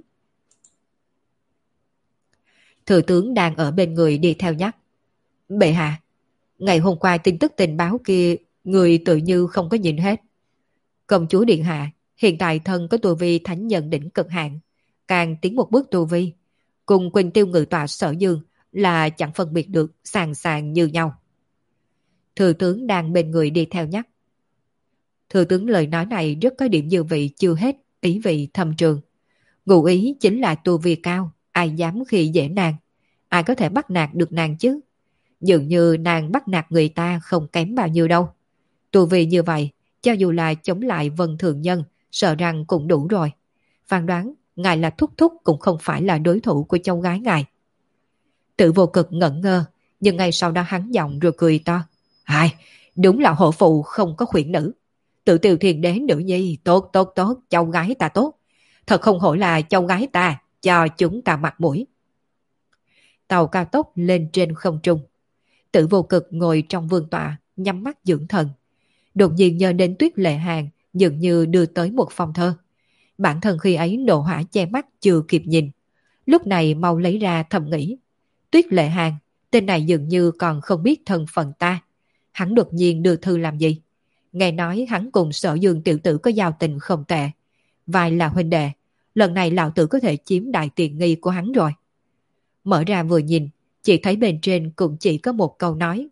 Thừa tướng đang ở bên người đi theo nhắc. Bệ hạ, ngày hôm qua tin tức tình báo kia, người tự như không có nhìn hết. Công chúa điện hạ, hiện tại thân có tu vi thánh nhân đỉnh cực hạn, càng tiến một bước tu vi, cùng Quỳnh Tiêu Ngự Tọa Sở Dương là chẳng phân biệt được, sàng sàng như nhau. Thừa tướng đang bên người đi theo nhắc. Thừa tướng lời nói này rất có điểm dư vị chưa hết, ý vị thâm trường. Ngụ ý chính là tu vi cao, ai dám khi dễ nàng, ai có thể bắt nạt được nàng chứ. Dường như nàng bắt nạt người ta không kém bao nhiêu đâu. Tu vi như vậy, cho dù là chống lại Vân Thường Nhân, sợ rằng cũng đủ rồi. Phán đoán, ngài là thúc thúc cũng không phải là đối thủ của cháu gái ngài. Tự Vô Cực ngẩn ngơ, nhưng ngay sau đó hắn giọng rồi cười to. Ai, đúng là hộ phụ không có khuyển nữ. Tự Tiều Thiền Đế nữ nhi, tốt tốt tốt, cháu gái ta tốt. Thật không hổ là cháu gái ta, cho chúng ta mặt mũi. Tàu cao tốc lên trên không trung. Tự Vô Cực ngồi trong vương tọa, nhắm mắt dưỡng thần. Đột nhiên nhớ đến Tuyết Lệ Hàn, dường như đưa tới một phong thơ. Bản thân khi ấy nộ hỏa che mắt chưa kịp nhìn. Lúc này mau lấy ra thầm nghĩ. Tuyết Lệ Hàn, tên này dường như còn không biết thân phận ta. Hắn đột nhiên đưa thư làm gì? Nghe nói hắn cùng Sở Dương tiểu tử có giao tình không tệ. Vài là huynh đệ, lần này lão tử có thể chiếm đại tiện nghi của hắn rồi. Mở ra vừa nhìn, chỉ thấy bên trên cũng chỉ có một câu nói.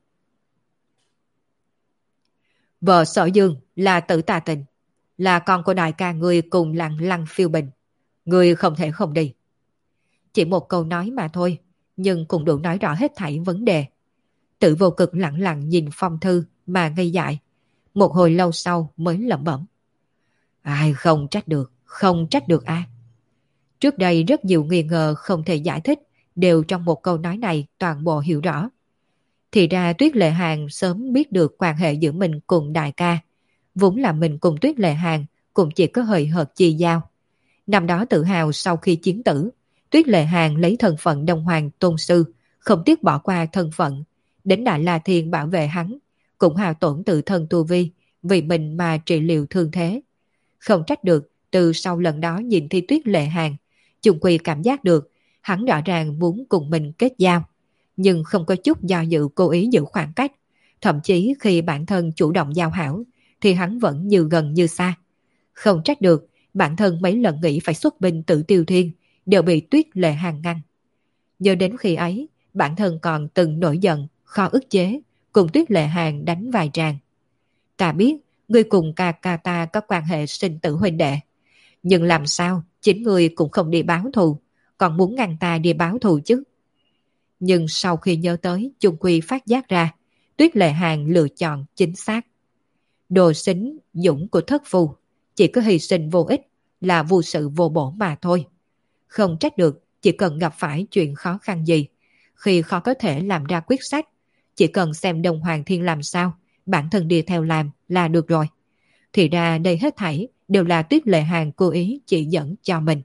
Vợ Sở Dương là Tử Tà Tình, là con của đại ca ngươi cùng lặng Lăng Phiêu Bình. Ngươi không thể không đi. Chỉ một câu nói mà thôi, nhưng cũng đủ nói rõ hết thảy vấn đề. Tự Vô Cực lặng lặng nhìn phong thư mà ngây dại. Một hồi lâu sau mới lẩm bẩm. Ai không trách được, không trách được a. À. Trước đây rất nhiều nghi ngờ không thể giải thích, đều trong một câu nói này toàn bộ hiểu rõ. Thì ra Tuyết Lệ Hàn sớm biết được quan hệ giữa mình cùng đại ca. Vốn là mình cùng Tuyết Lệ Hàn cũng chỉ có hời hợt chi giao. Năm đó tự hào sau khi chiến tử, Tuyết Lệ Hàn lấy thân phận Đông Hoàng tôn sư, không tiếc bỏ qua thân phận, đến Đại La Thiên bảo vệ hắn, cũng hao tổn tự thân tu vi, vì mình mà trị liệu thương thế. Không trách được, từ sau lần đó nhìn thi Tuyết Lệ Hàn, chung quy cảm giác được, hắn rõ ràng muốn cùng mình kết giao, nhưng không có chút do dự cố ý giữ khoảng cách. Thậm chí khi bản thân chủ động giao hảo, thì hắn vẫn như gần như xa. Không trách được, bản thân mấy lần nghĩ phải xuất binh tự tiêu thiên, đều bị Tuyết Lệ Hàn ngăn. Nhớ đến khi ấy, bản thân còn từng nổi giận, khó ức chế, cùng Tuyết Lệ Hàn đánh vài tràng. Ta biết, ngươi cùng ca ca ta có quan hệ sinh tử huynh đệ. Nhưng làm sao, chính ngươi cũng không đi báo thù, còn muốn ngăn ta đi báo thù chứ. Nhưng sau khi nhớ tới, chung quy phát giác ra, Tuyết Lệ Hàn lựa chọn chính xác. Đồ xính dũng của thất phù, chỉ có hy sinh vô ích, là vô sự vô bổ mà thôi. Không trách được, chỉ cần gặp phải chuyện khó khăn gì, khi khó có thể làm ra quyết sách, chỉ cần xem Đông Hoàng Thiên làm sao, bản thân đi theo làm là được rồi. Thì ra đây hết thảy đều là Tuyết Lệ Hàn cố ý chỉ dẫn cho mình.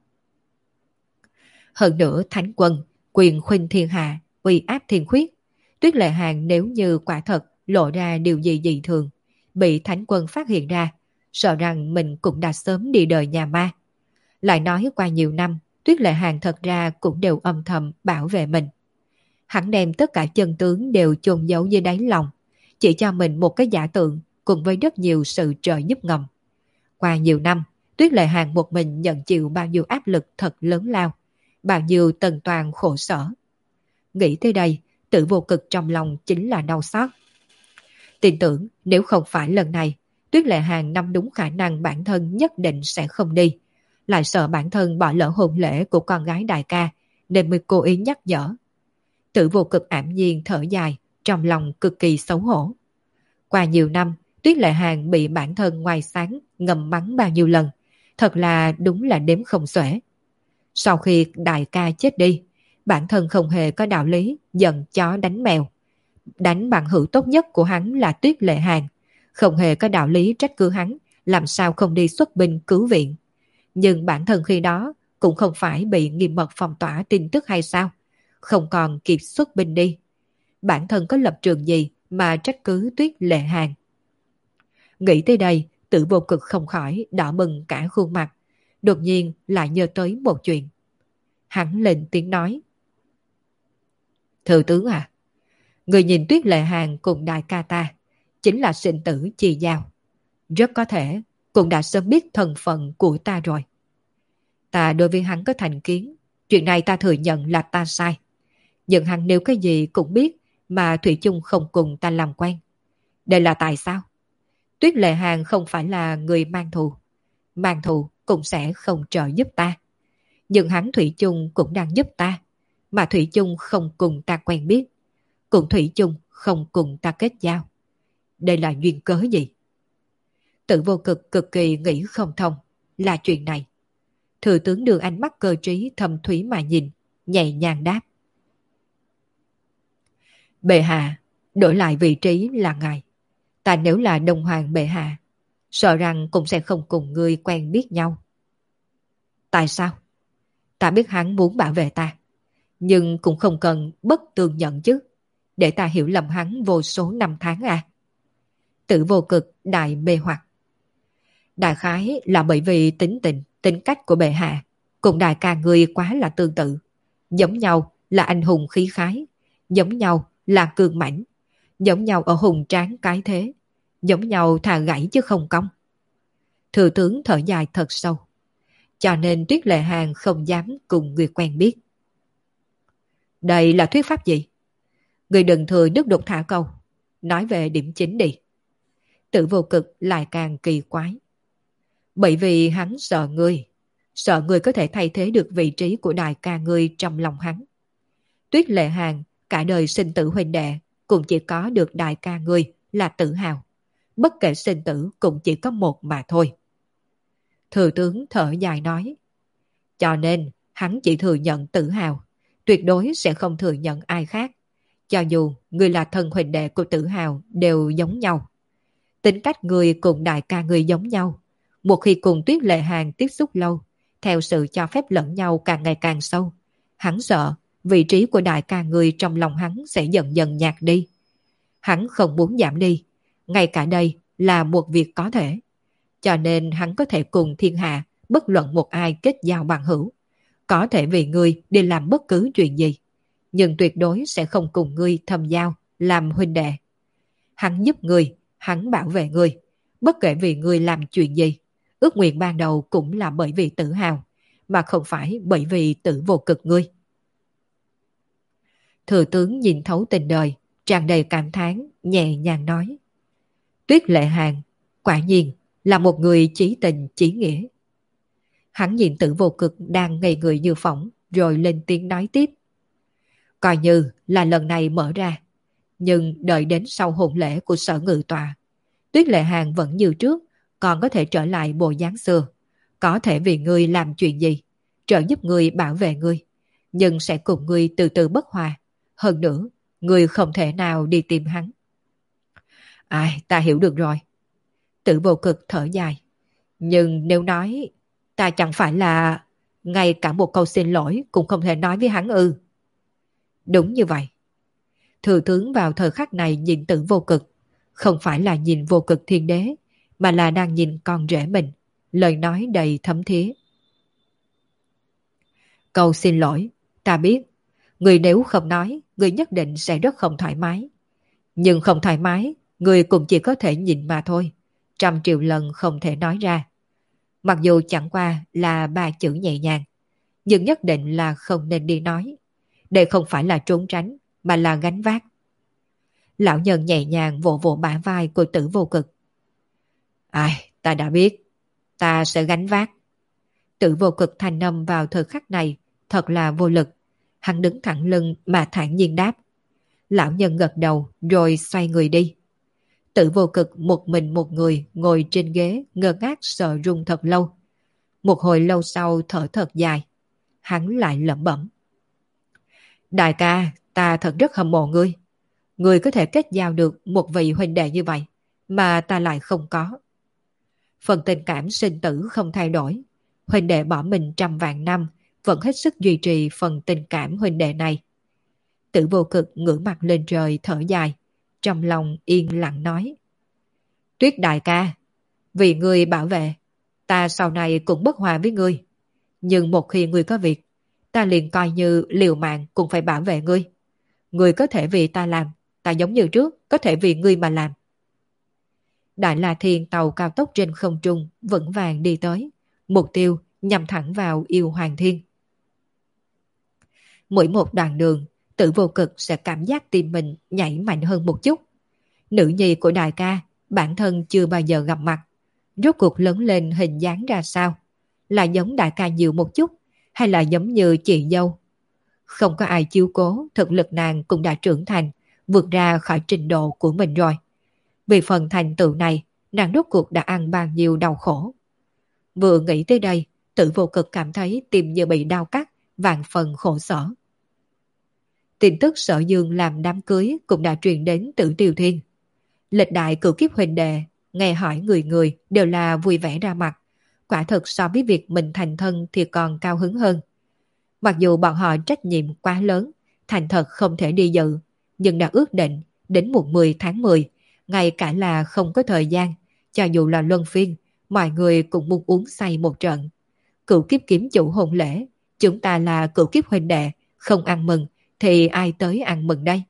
Hơn nữa Thánh Quân, quyền khuynh thiên hạ, uy áp thiên khuyết. Tuyết Lệ Hàn nếu như quả thật lộ ra điều gì dị thường, bị Thánh Quân phát hiện ra, sợ rằng mình cũng đã sớm đi đời nhà ma. Lại nói qua nhiều năm, Tuyết Lệ Hàn thật ra cũng đều âm thầm bảo vệ mình. Hắn đem tất cả chân tướng đều chôn giấu dưới đáy lòng, chỉ cho mình một cái giả tượng cùng với rất nhiều sự trợ giúp ngầm. Qua nhiều năm, Tuyết Lệ Hàn một mình nhận chịu bao nhiêu áp lực thật lớn lao, bao nhiêu tần toàn khổ sở. Nghĩ tới đây, Tự Vô Cực trong lòng chính là đau xót. Tin tưởng nếu không phải lần này, Tuyết Lệ Hàn nắm đúng khả năng bản thân nhất định sẽ không đi. Lại sợ bản thân bỏ lỡ hôn lễ của con gái đại ca, nên mới cố ý nhắc nhở. Tự Vô Cực ảm nhiên thở dài, trong lòng cực kỳ xấu hổ. Qua nhiều năm, Tuyết Lệ Hàn bị bản thân ngoài sáng ngầm mắng bao nhiêu lần, thật là đúng là đếm không xuể. Sau khi đại ca chết đi, bản thân không hề có đạo lý giận chó đánh mèo. Đánh bằng hữu tốt nhất của hắn là Tuyết Lệ Hàn, không hề có đạo lý trách cứ hắn làm sao không đi xuất binh cứu viện. Nhưng bản thân khi đó cũng không phải bị nghiêm mật phong tỏa tin tức hay sao, không còn kịp xuất binh đi. Bản thân có lập trường gì mà trách cứ Tuyết Lệ Hàng. Nghĩ tới đây, Tử Vô Cực không khỏi đỏ bừng cả khuôn mặt, đột nhiên lại nhớ tới một chuyện. Hắn lên tiếng nói. Thừa tướng à, người nhìn Tuyết Lệ Hàng cùng đại ca ta, chính là sinh tử chi giao. Rất có thể cũng đã sớm biết thân phận của ta rồi. Ta đối với hắn có thành kiến, chuyện này ta thừa nhận là ta sai. Nhưng hắn nếu cái gì cũng biết mà thủy chung không cùng ta làm quen. Đây là tại sao? Tuyết Lệ Hàng không phải là người mang thù. Mang thù cũng sẽ không trợ giúp ta. Nhưng hắn thủy chung cũng đang giúp ta. Mà thủy chung không cùng ta quen biết. Cũng thủy chung không cùng ta kết giao. Đây là duyên cớ gì? Tử Vô Cực cực kỳ nghĩ không thông là chuyện này. Thừa tướng đưa ánh mắt cơ trí thâm thúy mà nhìn, nhẹ nhàng đáp. Bệ hạ, đổi lại vị trí là ngài. Ta nếu là Đông Hoàng bệ hạ, sợ rằng cũng sẽ không cùng ngươi quen biết nhau. Tại sao? Ta biết hắn muốn bảo vệ ta, nhưng cũng không cần bất tường nhận chứ, để ta hiểu lầm hắn vô số năm tháng à. Tử Vô Cực đại mê hoặc. Đại khái là bởi vì tính tình, tính cách của bệ hạ cùng đại ca ngươi quá là tương tự. Giống nhau là anh hùng khí khái, giống nhau là cường mãnh, giống nhau ở hùng tráng cái thế, giống nhau thà gãy chứ không cong. Thừa tướng thở dài thật sâu, cho nên Tuyết Lệ Hàng không dám cùng người quen biết. Đây là thuyết pháp gì? Người đừng thừa nước đục thả câu, nói về điểm chính đi. Tử Vô Cực lại càng kỳ quái. Bởi vì hắn sợ ngươi, sợ ngươi có thể thay thế được vị trí của đại ca ngươi trong lòng hắn. Tuyết Lệ Hàng cả đời sinh tử huynh đệ cũng chỉ có được đại ca ngươi là tự hào. Bất kể sinh tử cũng chỉ có một mà thôi. Thừa tướng thở dài nói. Cho nên hắn chỉ thừa nhận tự hào, tuyệt đối sẽ không thừa nhận ai khác. Cho dù ngươi là thân huynh đệ của tự hào đều giống nhau. Tính cách ngươi cùng đại ca ngươi giống nhau. Một khi cùng Tuyết Lệ Hàng tiếp xúc lâu, theo sự cho phép lẫn nhau càng ngày càng sâu, hắn sợ vị trí của đại ca người trong lòng hắn sẽ dần dần nhạt đi. Hắn không muốn giảm đi, ngay cả đây là một việc có thể. Cho nên hắn có thể cùng thiên hạ bất luận một ai kết giao bằng hữu, có thể vì ngươi đi làm bất cứ chuyện gì, nhưng tuyệt đối sẽ không cùng ngươi thâm giao, làm huynh đệ. Hắn giúp ngươi, hắn bảo vệ ngươi, bất kể vì ngươi làm chuyện gì. Ước nguyện ban đầu cũng là bởi vì tự hào, mà không phải bởi vì Tử Vô Cực ngươi. Thừa tướng nhìn thấu tình đời, tràn đầy cảm thán, nhẹ nhàng nói. Tuyết Lệ Hàng, quả nhiên là một người chí tình chí nghĩa. Hắn nhìn Tử Vô Cực đang ngây người như phỏng, rồi lên tiếng nói tiếp. Coi như là lần này mở ra, nhưng đợi đến sau hôn lễ của Sở Ngự Tòa, Tuyết Lệ Hàng vẫn như trước, còn có thể trở lại bộ dáng xưa, có thể vì ngươi làm chuyện gì, trợ giúp ngươi bảo vệ ngươi, nhưng sẽ cùng ngươi từ từ bất hòa. Hơn nữa, ngươi không thể nào đi tìm hắn. Ai, ta hiểu được rồi. Tử Vô Cực thở dài. Nhưng nếu nói, ta chẳng phải là ngay cả một câu xin lỗi cũng không thể nói với hắn ư? Đúng như vậy. Thừa tướng vào thời khắc này nhìn Tử Vô Cực, không phải là nhìn Vô Cực Thiên Đế, mà là đang nhìn con rể mình, lời nói đầy thấm thía. Câu xin lỗi, ta biết, người nếu không nói, người nhất định sẽ rất không thoải mái. Nhưng không thoải mái, người cũng chỉ có thể nhìn mà thôi, trăm triệu lần không thể nói ra. Mặc dù chẳng qua là ba chữ nhẹ nhàng, nhưng nhất định là không nên đi nói. Đây không phải là trốn tránh, mà là gánh vác. Lão nhân nhẹ nhàng vỗ vỗ bả vai của Tử Vô Cực. Ai, ta đã biết, ta sẽ gánh vác. Tử Vô Cực thanh âm vào thời khắc này thật là vô lực. Hắn đứng thẳng lưng mà thản nhiên đáp. Lão nhân gật đầu rồi xoay người đi. Tử Vô Cực một mình một người ngồi trên ghế ngơ ngác sợ run thật lâu. Một hồi lâu sau thở thật dài. Hắn lại lẩm bẩm. Đại ca, ta thật rất hâm mộ ngươi. Ngươi có thể kết giao được một vị huynh đệ như vậy, mà ta lại không có. Phần tình cảm sinh tử không thay đổi. Huynh đệ bỏ mình trăm vạn năm, vẫn hết sức duy trì phần tình cảm huynh đệ này. Tử Vô Cực ngửa mặt lên trời thở dài, trong lòng yên lặng nói. Tuyết đại ca, vì ngươi bảo vệ, ta sau này cũng bất hòa với ngươi. Nhưng một khi ngươi có việc, ta liền coi như liều mạng cũng phải bảo vệ ngươi. Ngươi có thể vì ta làm, ta giống như trước, có thể vì ngươi mà làm. Đại La Thiên tàu cao tốc trên không trung vững vàng đi tới, mục tiêu nhằm thẳng vào Yêu Hoàng Thiên. Mỗi một đoạn đường, Tử Vô Cực sẽ cảm giác tim mình nhảy mạnh hơn một chút. Nữ nhi của đại ca, bản thân chưa bao giờ gặp mặt. Rốt cuộc lớn lên hình dáng ra sao? Là giống đại ca nhiều một chút, hay là giống như chị dâu? Không có ai chiếu cố, thực lực nàng cũng đã trưởng thành, vượt ra khỏi trình độ của mình rồi. Vì phần thành tựu này, nàng rốt cuộc đã ăn bao nhiêu đau khổ. Vừa nghĩ tới đây, Tử Vô Cực cảm thấy tim như bị đau cắt, vạn phần khổ sở. Tin tức Sở Dương làm đám cưới cũng đã truyền đến Tử Tiêu Thiên. Lịch đại cửu kiếp huynh đệ, nghe hỏi người người đều là vui vẻ ra mặt. Quả thực so với việc mình thành thân thì còn cao hứng hơn. Mặc dù bọn họ trách nhiệm quá lớn, thành thật không thể đi dự, nhưng đã ước định đến mùng mười tháng mười, ngay cả là không có thời gian, cho dù là luân phiên, mọi người cũng muốn uống say một trận. Cửu kiếp kiếm chủ hôn lễ, chúng ta là cửu kiếp huynh đệ, không ăn mừng thì ai tới ăn mừng đây?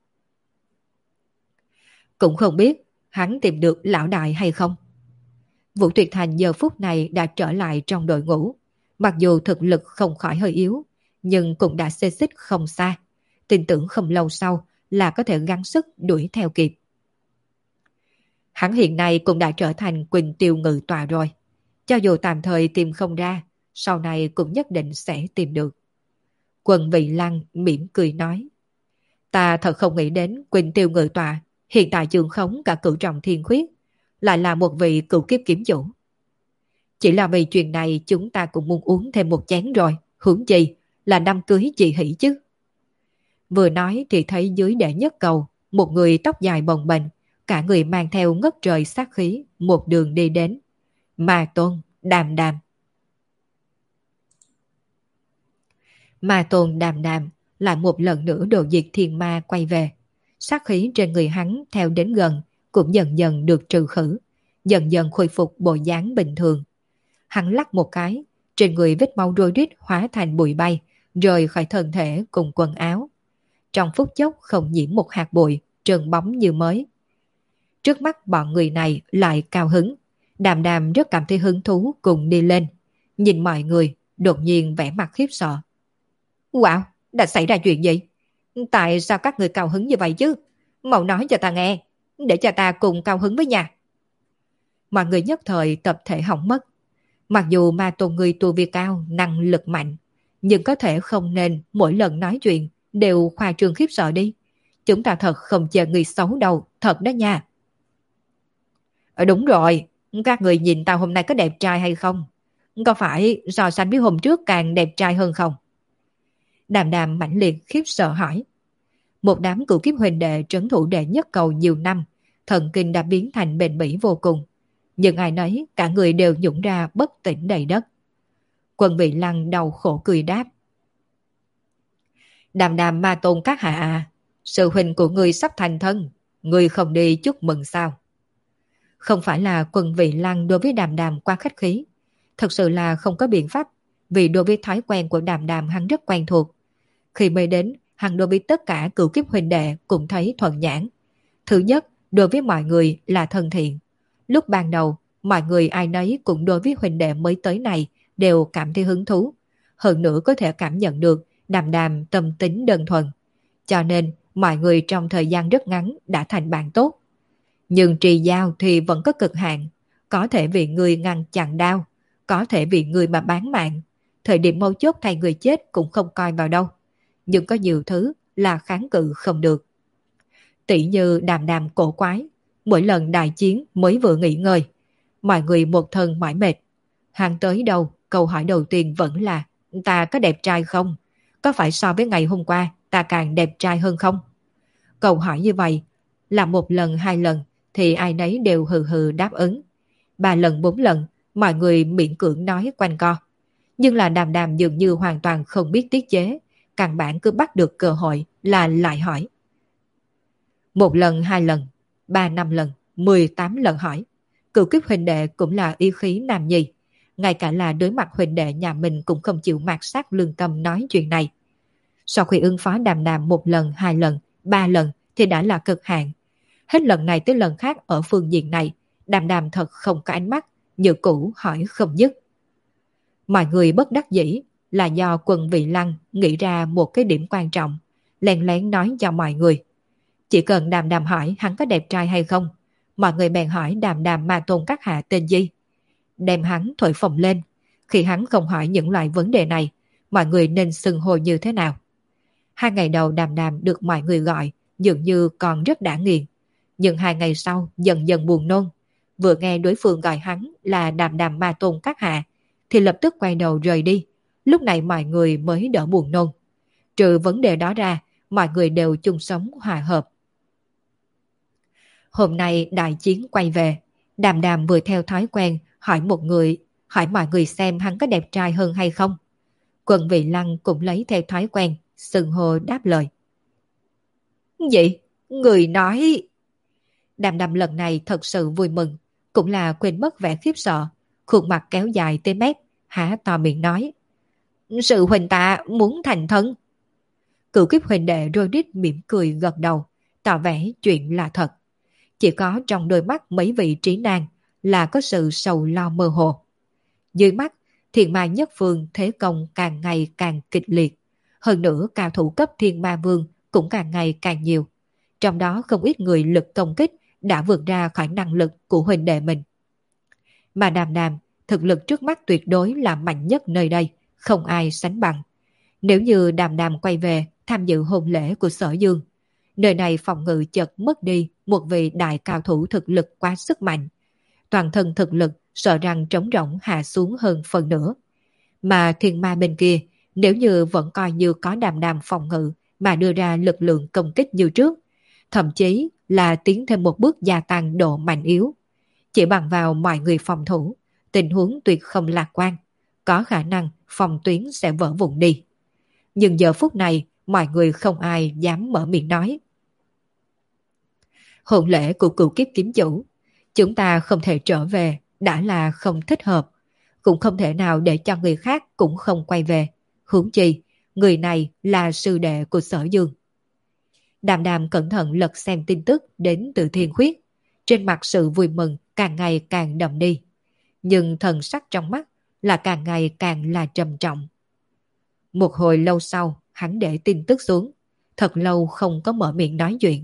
Cũng không biết hắn tìm được lão đại hay không. Vũ Tuyệt Thành giờ phút này đã trở lại trong đội ngũ. Mặc dù thực lực không khỏi hơi yếu, nhưng cũng đã xê xích không xa. Tin tưởng không lâu sau là có thể gắng sức đuổi theo kịp. Hắn hiện nay cũng đã trở thành Quỳnh Tiêu Ngự Tọa rồi. Cho dù tạm thời tìm không ra, sau này cũng nhất định sẽ tìm được. Quần Vị Lăng mỉm cười nói. Ta thật không nghĩ đến Quỳnh Tiêu Ngự Tọa hiện tại trường khống cả cửu trọng thiên khuyết, lại là một vị cửu kiếp kiếm chủ. Chỉ là vì chuyện này chúng ta cũng muốn uống thêm một chén rồi, huống chi là năm cưới chị hỷ chứ. Vừa nói thì thấy dưới đệ nhất cầu, một người tóc dài bồng bềnh, cả người mang theo ngất trời sát khí, một đường đi đến. Ma Tôn, Đàm Đàm. Ma Tôn Đàm Đàm lại một lần nữa đồ diệt thiên ma quay về. Sát khí trên người hắn theo đến gần cũng dần dần được trừ khử, dần dần khôi phục bộ dáng bình thường. Hắn lắc một cái, trên người vết máu rối rít hóa thành bụi bay, rời khỏi thân thể cùng quần áo. Trong phút chốc không nhiễm một hạt bụi, trơn bóng như mới. Trước mắt bọn người này lại cao hứng, Đàm Đàm rất cảm thấy hứng thú cùng đi lên. Nhìn mọi người, đột nhiên vẻ mặt khiếp sợ. Wow, đã xảy ra chuyện gì? Tại sao các người cao hứng như vậy chứ? Mau nói cho ta nghe, để cho ta cùng cao hứng với nhà. Mọi người nhất thời tập thể hỏng mất. Mặc dù ma tôn người tu vi cao, năng lực mạnh, nhưng có thể không nên mỗi lần nói chuyện đều khoa trương khiếp sợ đi. Chúng ta thật không chờ người xấu đâu, thật đó nha. Ờ đúng rồi, các người nhìn tao hôm nay có đẹp trai hay không? Có phải so sánh với hôm trước càng đẹp trai hơn không? Đàm Đàm mãnh liệt khiếp sợ hỏi. Một đám cửu kiếp huynh đệ trấn thủ đệ nhất cầu nhiều năm, thần kinh đã biến thành bền bỉ vô cùng. Nhưng ai nấy cả người đều nhũng ra bất tỉnh đầy đất. Quân Vị Lăng đau khổ cười đáp. Đàm Đàm ma tôn các hạ à, sư huynh của ngươi sắp thành thân, ngươi không đi chúc mừng sao? Không phải là Quân Vị Lăng đối với Đàm Đàm quá khách khí, thật sự là không có biện pháp, vì đối với thói quen của Đàm Đàm hắn rất quen thuộc. Khi mới đến, hắn đối với tất cả cửu kiếp huynh đệ cũng thấy thuận nhãn. Thứ nhất, đối với mọi người là thân thiện. Lúc ban đầu, mọi người ai nấy cũng đối với huynh đệ mới tới này đều cảm thấy hứng thú. Hơn nữa có thể cảm nhận được Đàm Đàm tâm tính đơn thuần. Cho nên, mọi người trong thời gian rất ngắn đã thành bạn tốt. Nhưng trì giao thì vẫn có cực hạn. Có thể vì người ngăn chặn đau, có thể vì người mà bán mạng. Thời điểm mấu chốt thay người chết cũng không coi vào đâu. Nhưng có nhiều thứ là kháng cự không được. Tỷ như Đàm Đàm cổ quái, mỗi lần đại chiến mới vừa nghỉ ngơi, mọi người một thân mỏi mệt. Hàng tới đâu, câu hỏi đầu tiên vẫn là ta có đẹp trai không? Có phải so với ngày hôm qua ta càng đẹp trai hơn không? Câu hỏi như vậy là một lần hai lần thì ai nấy đều hừ hừ đáp ứng. Ba lần bốn lần mọi người miễn cưỡng nói quanh co. Nhưng là Đàm Đàm dường như hoàn toàn không biết tiết chế, căn bản cứ bắt được cơ hội là lại hỏi. Một lần, hai lần, ba năm lần, mười tám lần hỏi. Cửu kiếp huynh đệ cũng là ý khí nam nhi. Ngay cả là đối mặt huynh đệ nhà mình cũng không chịu mạt sát lương tâm nói chuyện này. Sau khi ứng phó Đàm Đàm một lần, hai lần, ba lần thì đã là cực hạn. Hết lần này tới lần khác ở phương diện này, Đàm Đàm thật không có ánh mắt, như cũ hỏi không dứt. Mọi người bất đắc dĩ là do Quân Vị Lăng nghĩ ra một cái điểm quan trọng, lén lén nói cho mọi người. Chỉ cần Đàm Đàm hỏi hắn có đẹp trai hay không, mọi người bèn hỏi Đàm Đàm mà Tôn Các Hạ tên gì. Đem hắn thổi phồng lên, khi hắn không hỏi những loại vấn đề này, mọi người nên xưng hô như thế nào. Hai ngày đầu Đàm Đàm được mọi người gọi, dường như còn rất đã nghiền. Nhưng hai ngày sau dần dần buồn nôn. Vừa nghe đối phương gọi hắn là Đàm Đàm ma Tôn Các Hạ, thì lập tức quay đầu rời đi. Lúc này mọi người mới đỡ buồn nôn. Trừ vấn đề đó ra, mọi người đều chung sống hòa hợp. Hôm nay đại chiến quay về, Đàm Đàm vừa theo thói quen hỏi một người, hỏi mọi người xem hắn có đẹp trai hơn hay không. Quân Vị Lăng cũng lấy theo thói quen, xưng hô đáp lời. Gì? Người nói... Đàm Đàm lần này thật sự vui mừng, cũng là quên mất vẻ khiếp sợ, khuôn mặt kéo dài tới mép, há to miệng nói. Sự huynh tạ muốn thành thân. Cửu kiếp huynh đệ Rodic mỉm cười gật đầu, tỏ vẻ chuyện là thật. Chỉ có trong đôi mắt mấy vị trí nan là có sự sầu lo mơ hồ. Dưới mắt, Thiên Ma Nhất Phương thế công càng ngày càng kịch liệt. Hơn nữa cao thủ cấp Thiên Ma Vương cũng càng ngày càng nhiều. Trong đó không ít người lực công kích đã vượt ra khỏi năng lực của huynh đệ mình. Mà Đàm Đàm, thực lực trước mắt tuyệt đối là mạnh nhất nơi đây, không ai sánh bằng. Nếu như Đàm Đàm quay về tham dự hôn lễ của Sở Dương, nơi này phòng ngự chợt mất đi một vị đại cao thủ thực lực quá sức mạnh. Toàn thân thực lực sợ rằng trống rỗng hạ xuống hơn phần nữa. Mà Thiên Ma bên kia, nếu như vẫn coi như có Đàm Đàm phòng ngự mà đưa ra lực lượng công kích như trước, thậm chí là tiến thêm một bước gia tăng độ mạnh yếu. Chỉ bằng vào mọi người phòng thủ, tình huống tuyệt không lạc quan, có khả năng phòng tuyến sẽ vỡ vụn đi. Nhưng giờ phút này, mọi người không ai dám mở miệng nói. Hôn lễ của cựu kiếp kiếm chủ, chúng ta không thể trở về, đã là không thích hợp, cũng không thể nào để cho người khác cũng không quay về. Huống chi, người này là sư đệ của Sở Dương. Đàm Đàm cẩn thận lật xem tin tức đến từ Thiên Khuyết, trên mặt sự vui mừng càng ngày càng đậm đi, nhưng thần sắc trong mắt là càng ngày càng là trầm trọng. Một hồi lâu sau, hắn để tin tức xuống, thật lâu không có mở miệng nói chuyện.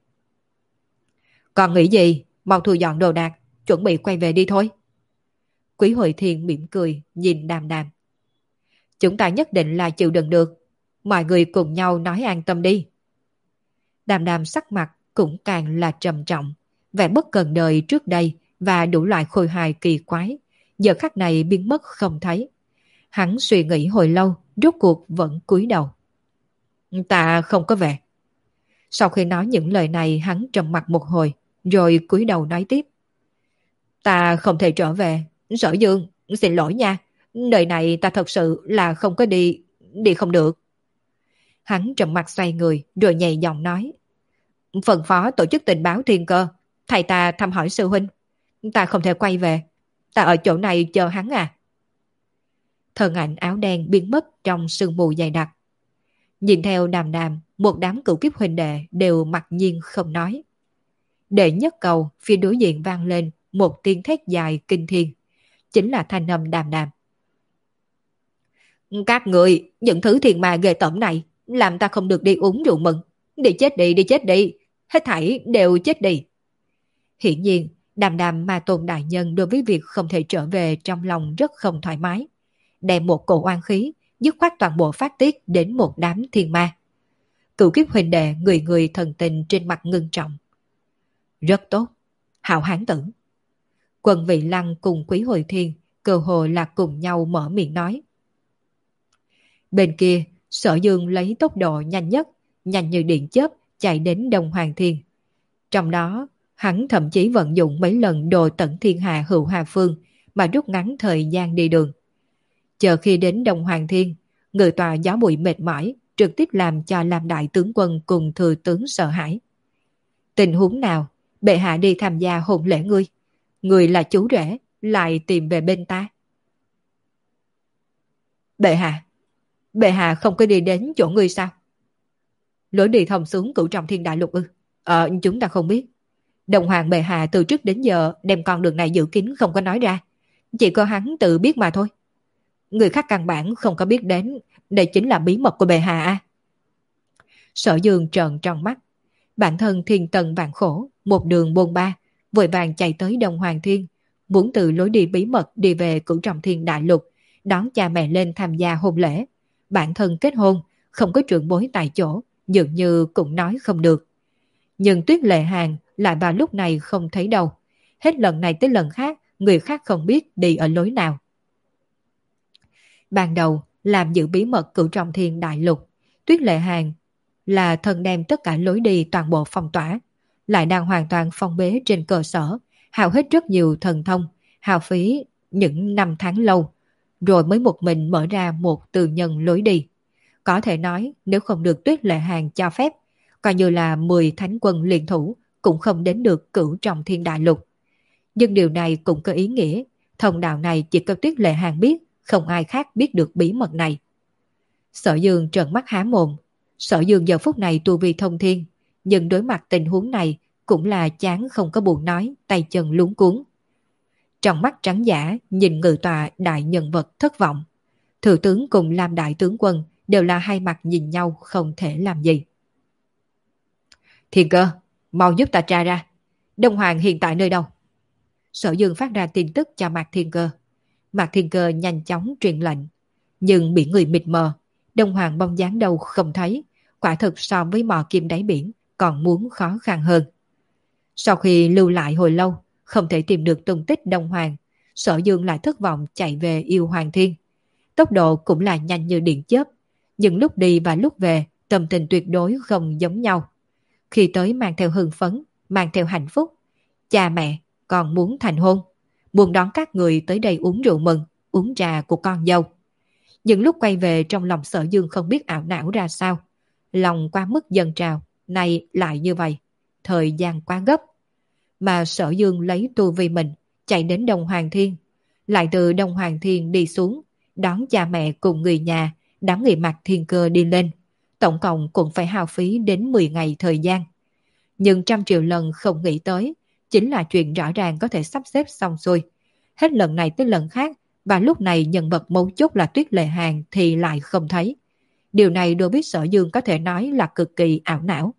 Còn nghĩ gì? Mau thu dọn đồ đạc, chuẩn bị quay về đi thôi. Quý Hội Thiên mỉm cười nhìn Đàm Đàm. Chúng ta nhất định là chịu đựng được, mọi người cùng nhau nói an tâm đi. Đàm Đàm sắc mặt cũng càng là trầm trọng, vẻ bất cần đời trước đây và đủ loại khôi hài kỳ quái, giờ khắc này biến mất không thấy. Hắn suy nghĩ hồi lâu, rốt cuộc vẫn cúi đầu. Ta không có về. Sau khi nói những lời này, hắn trầm mặt một hồi, rồi cúi đầu nói tiếp. Ta không thể trở về. Sở Dương, xin lỗi nha. Đời này ta thật sự là không có đi, đi không được. Hắn trầm mặt xoay người, rồi nhẹ giọng nói. Phân phó tổ chức tình báo Thiên Cơ, thầy ta thăm hỏi sư huynh. Ta không thể quay về. Ta ở chỗ này chờ hắn à. Thân ảnh áo đen biến mất trong sương mù dày đặc. Nhìn theo Đàm Đàm, một đám cửu kiếp huynh đệ đều mặc nhiên không nói. Đệ nhất cầu, phía đối diện vang lên một tiếng thét dài kinh thiên. Chính là thanh âm Đàm Đàm. Các người, những thứ thiền ma ghê tởm này, làm ta không được đi uống rượu mừng. Đi chết đi, đi chết đi. Hết thảy đều chết đi. Hiển nhiên, Đàm Đàm ma tôn đại nhân đối với việc không thể trở về trong lòng rất không thoải mái. Đem một cổ oan khí, dứt khoát toàn bộ phát tiết đến một đám thiên ma. Cửu kiếp huynh đệ người người thần tình trên mặt ngưng trọng. Rất tốt, hảo hán tử. Quân Vị Lăng cùng Quý Hồi Thiên cơ hồ là cùng nhau mở miệng nói. Bên kia, Sở Dương lấy tốc độ nhanh nhất, nhanh như điện chớp chạy đến Đông Hoàng Thiên. Trong đó, hắn thậm chí vận dụng mấy lần đồ tận thiên hạ hữu hà phương mà rút ngắn thời gian đi đường. Chờ khi đến Đông Hoàng Thiên, người tòa gió bụi mệt mỏi trực tiếp làm cho Lam đại tướng quân cùng thừa tướng sợ hãi. Tình huống nào bệ hạ đi tham gia hôn lễ ngươi? Ngươi là chú rể, lại tìm về bên ta. Bệ hạ, bệ hạ không có đi đến chỗ ngươi sao? Lối đi thông xuống Cửu Trọng Thiên Đại Lục ư? Ờ, chúng ta không biết. Đồng hoàng bệ hạ từ trước đến giờ đem con đường này giữ kín không có nói ra. Chỉ có hắn tự biết mà thôi. Người khác căn bản không có biết đến, đây chính là bí mật của bệ hạ à? Sở Dương trợn tròn mắt. Bản thân thiên tần vạn khổ, một đường bôn ba, vội vàng chạy tới Đông Hoàng Thiên, muốn từ lối đi bí mật đi về Cửu Trọng Thiên Đại Lục, đón cha mẹ lên tham gia hôn lễ. Bản thân kết hôn, không có trưởng bối tại chỗ, dường như cũng nói không được. Nhưng Tuyết Lệ Hàn lại vào lúc này không thấy đâu. Hết lần này tới lần khác, người khác không biết đi ở lối nào. Ban đầu, làm giữ bí mật Cửu Trọng Thiên Đại Lục, Tuyết Lệ Hàn là thần đem tất cả lối đi toàn bộ phong tỏa, lại đang hoàn toàn phong bế trên cơ sở, hao hết rất nhiều thần thông, hao phí những năm tháng lâu, rồi mới một mình mở ra một tư nhân lối đi. Có thể nói nếu không được Tuyết Lệ Hàn cho phép, coi như là mười thánh quân liên thủ cũng không đến được Cửu Trọng Thiên Đại Lục. Nhưng điều này cũng có ý nghĩa, thông đạo này chỉ có Tuyết Lệ Hàn biết, không ai khác biết được bí mật này. Sở Dương trợn mắt há mồm. Sở Dương giờ phút này tu vi thông thiên, nhưng đối mặt tình huống này cũng là chán không có buồn nói, tay chân luống cuống. Trong mắt trắng giả nhìn ngự tọa đại nhân vật thất vọng. Thừa tướng cùng Lam đại tướng quân đều là hai mặt nhìn nhau không thể làm gì. Thiên Cơ, mau giúp ta tra ra, Đông Hoàng hiện tại nơi đâu? Sở Dương phát ra tin tức cho Mạc Thiên Cơ. Mạc Thiên Cơ nhanh chóng truyền lệnh, nhưng bị người mịt mờ, Đông Hoàng bóng dáng đâu không thấy, quả thực so với mò kim đáy biển còn muốn khó khăn hơn. Sau khi lưu lại hồi lâu, không thể tìm được tung tích Đông Hoàng, Sở Dương lại thất vọng chạy về Yêu Hoàng Thiên. Tốc độ cũng là nhanh như điện chớp, nhưng lúc đi và lúc về tâm tình tuyệt đối không giống nhau. Khi tới mang theo hưng phấn, mang theo hạnh phúc, cha mẹ còn muốn thành hôn, muốn đón các người tới đây uống rượu mừng, uống trà của con dâu. Nhưng lúc quay về trong lòng Sở Dương không biết ảo não ra sao. Lòng quá mức dâng trào, nay lại như vậy. Thời gian quá gấp. Mà Sở Dương lấy tu vi mình, chạy đến Đông Hoàng Thiên. Lại từ Đông Hoàng Thiên đi xuống, đón cha mẹ cùng người nhà, đám người Mạc Thiên Cơ đi lên. Tổng cộng cũng phải hao phí đến mười ngày thời gian. Nhưng trăm triệu lần không nghĩ tới, chính là chuyện rõ ràng có thể sắp xếp xong xuôi. Hết lần này tới lần khác, và lúc này nhân vật mấu chốt là Tuyết Lệ Hàn thì lại không thấy. Điều này đối với Sở Dương có thể nói là cực kỳ ảo não.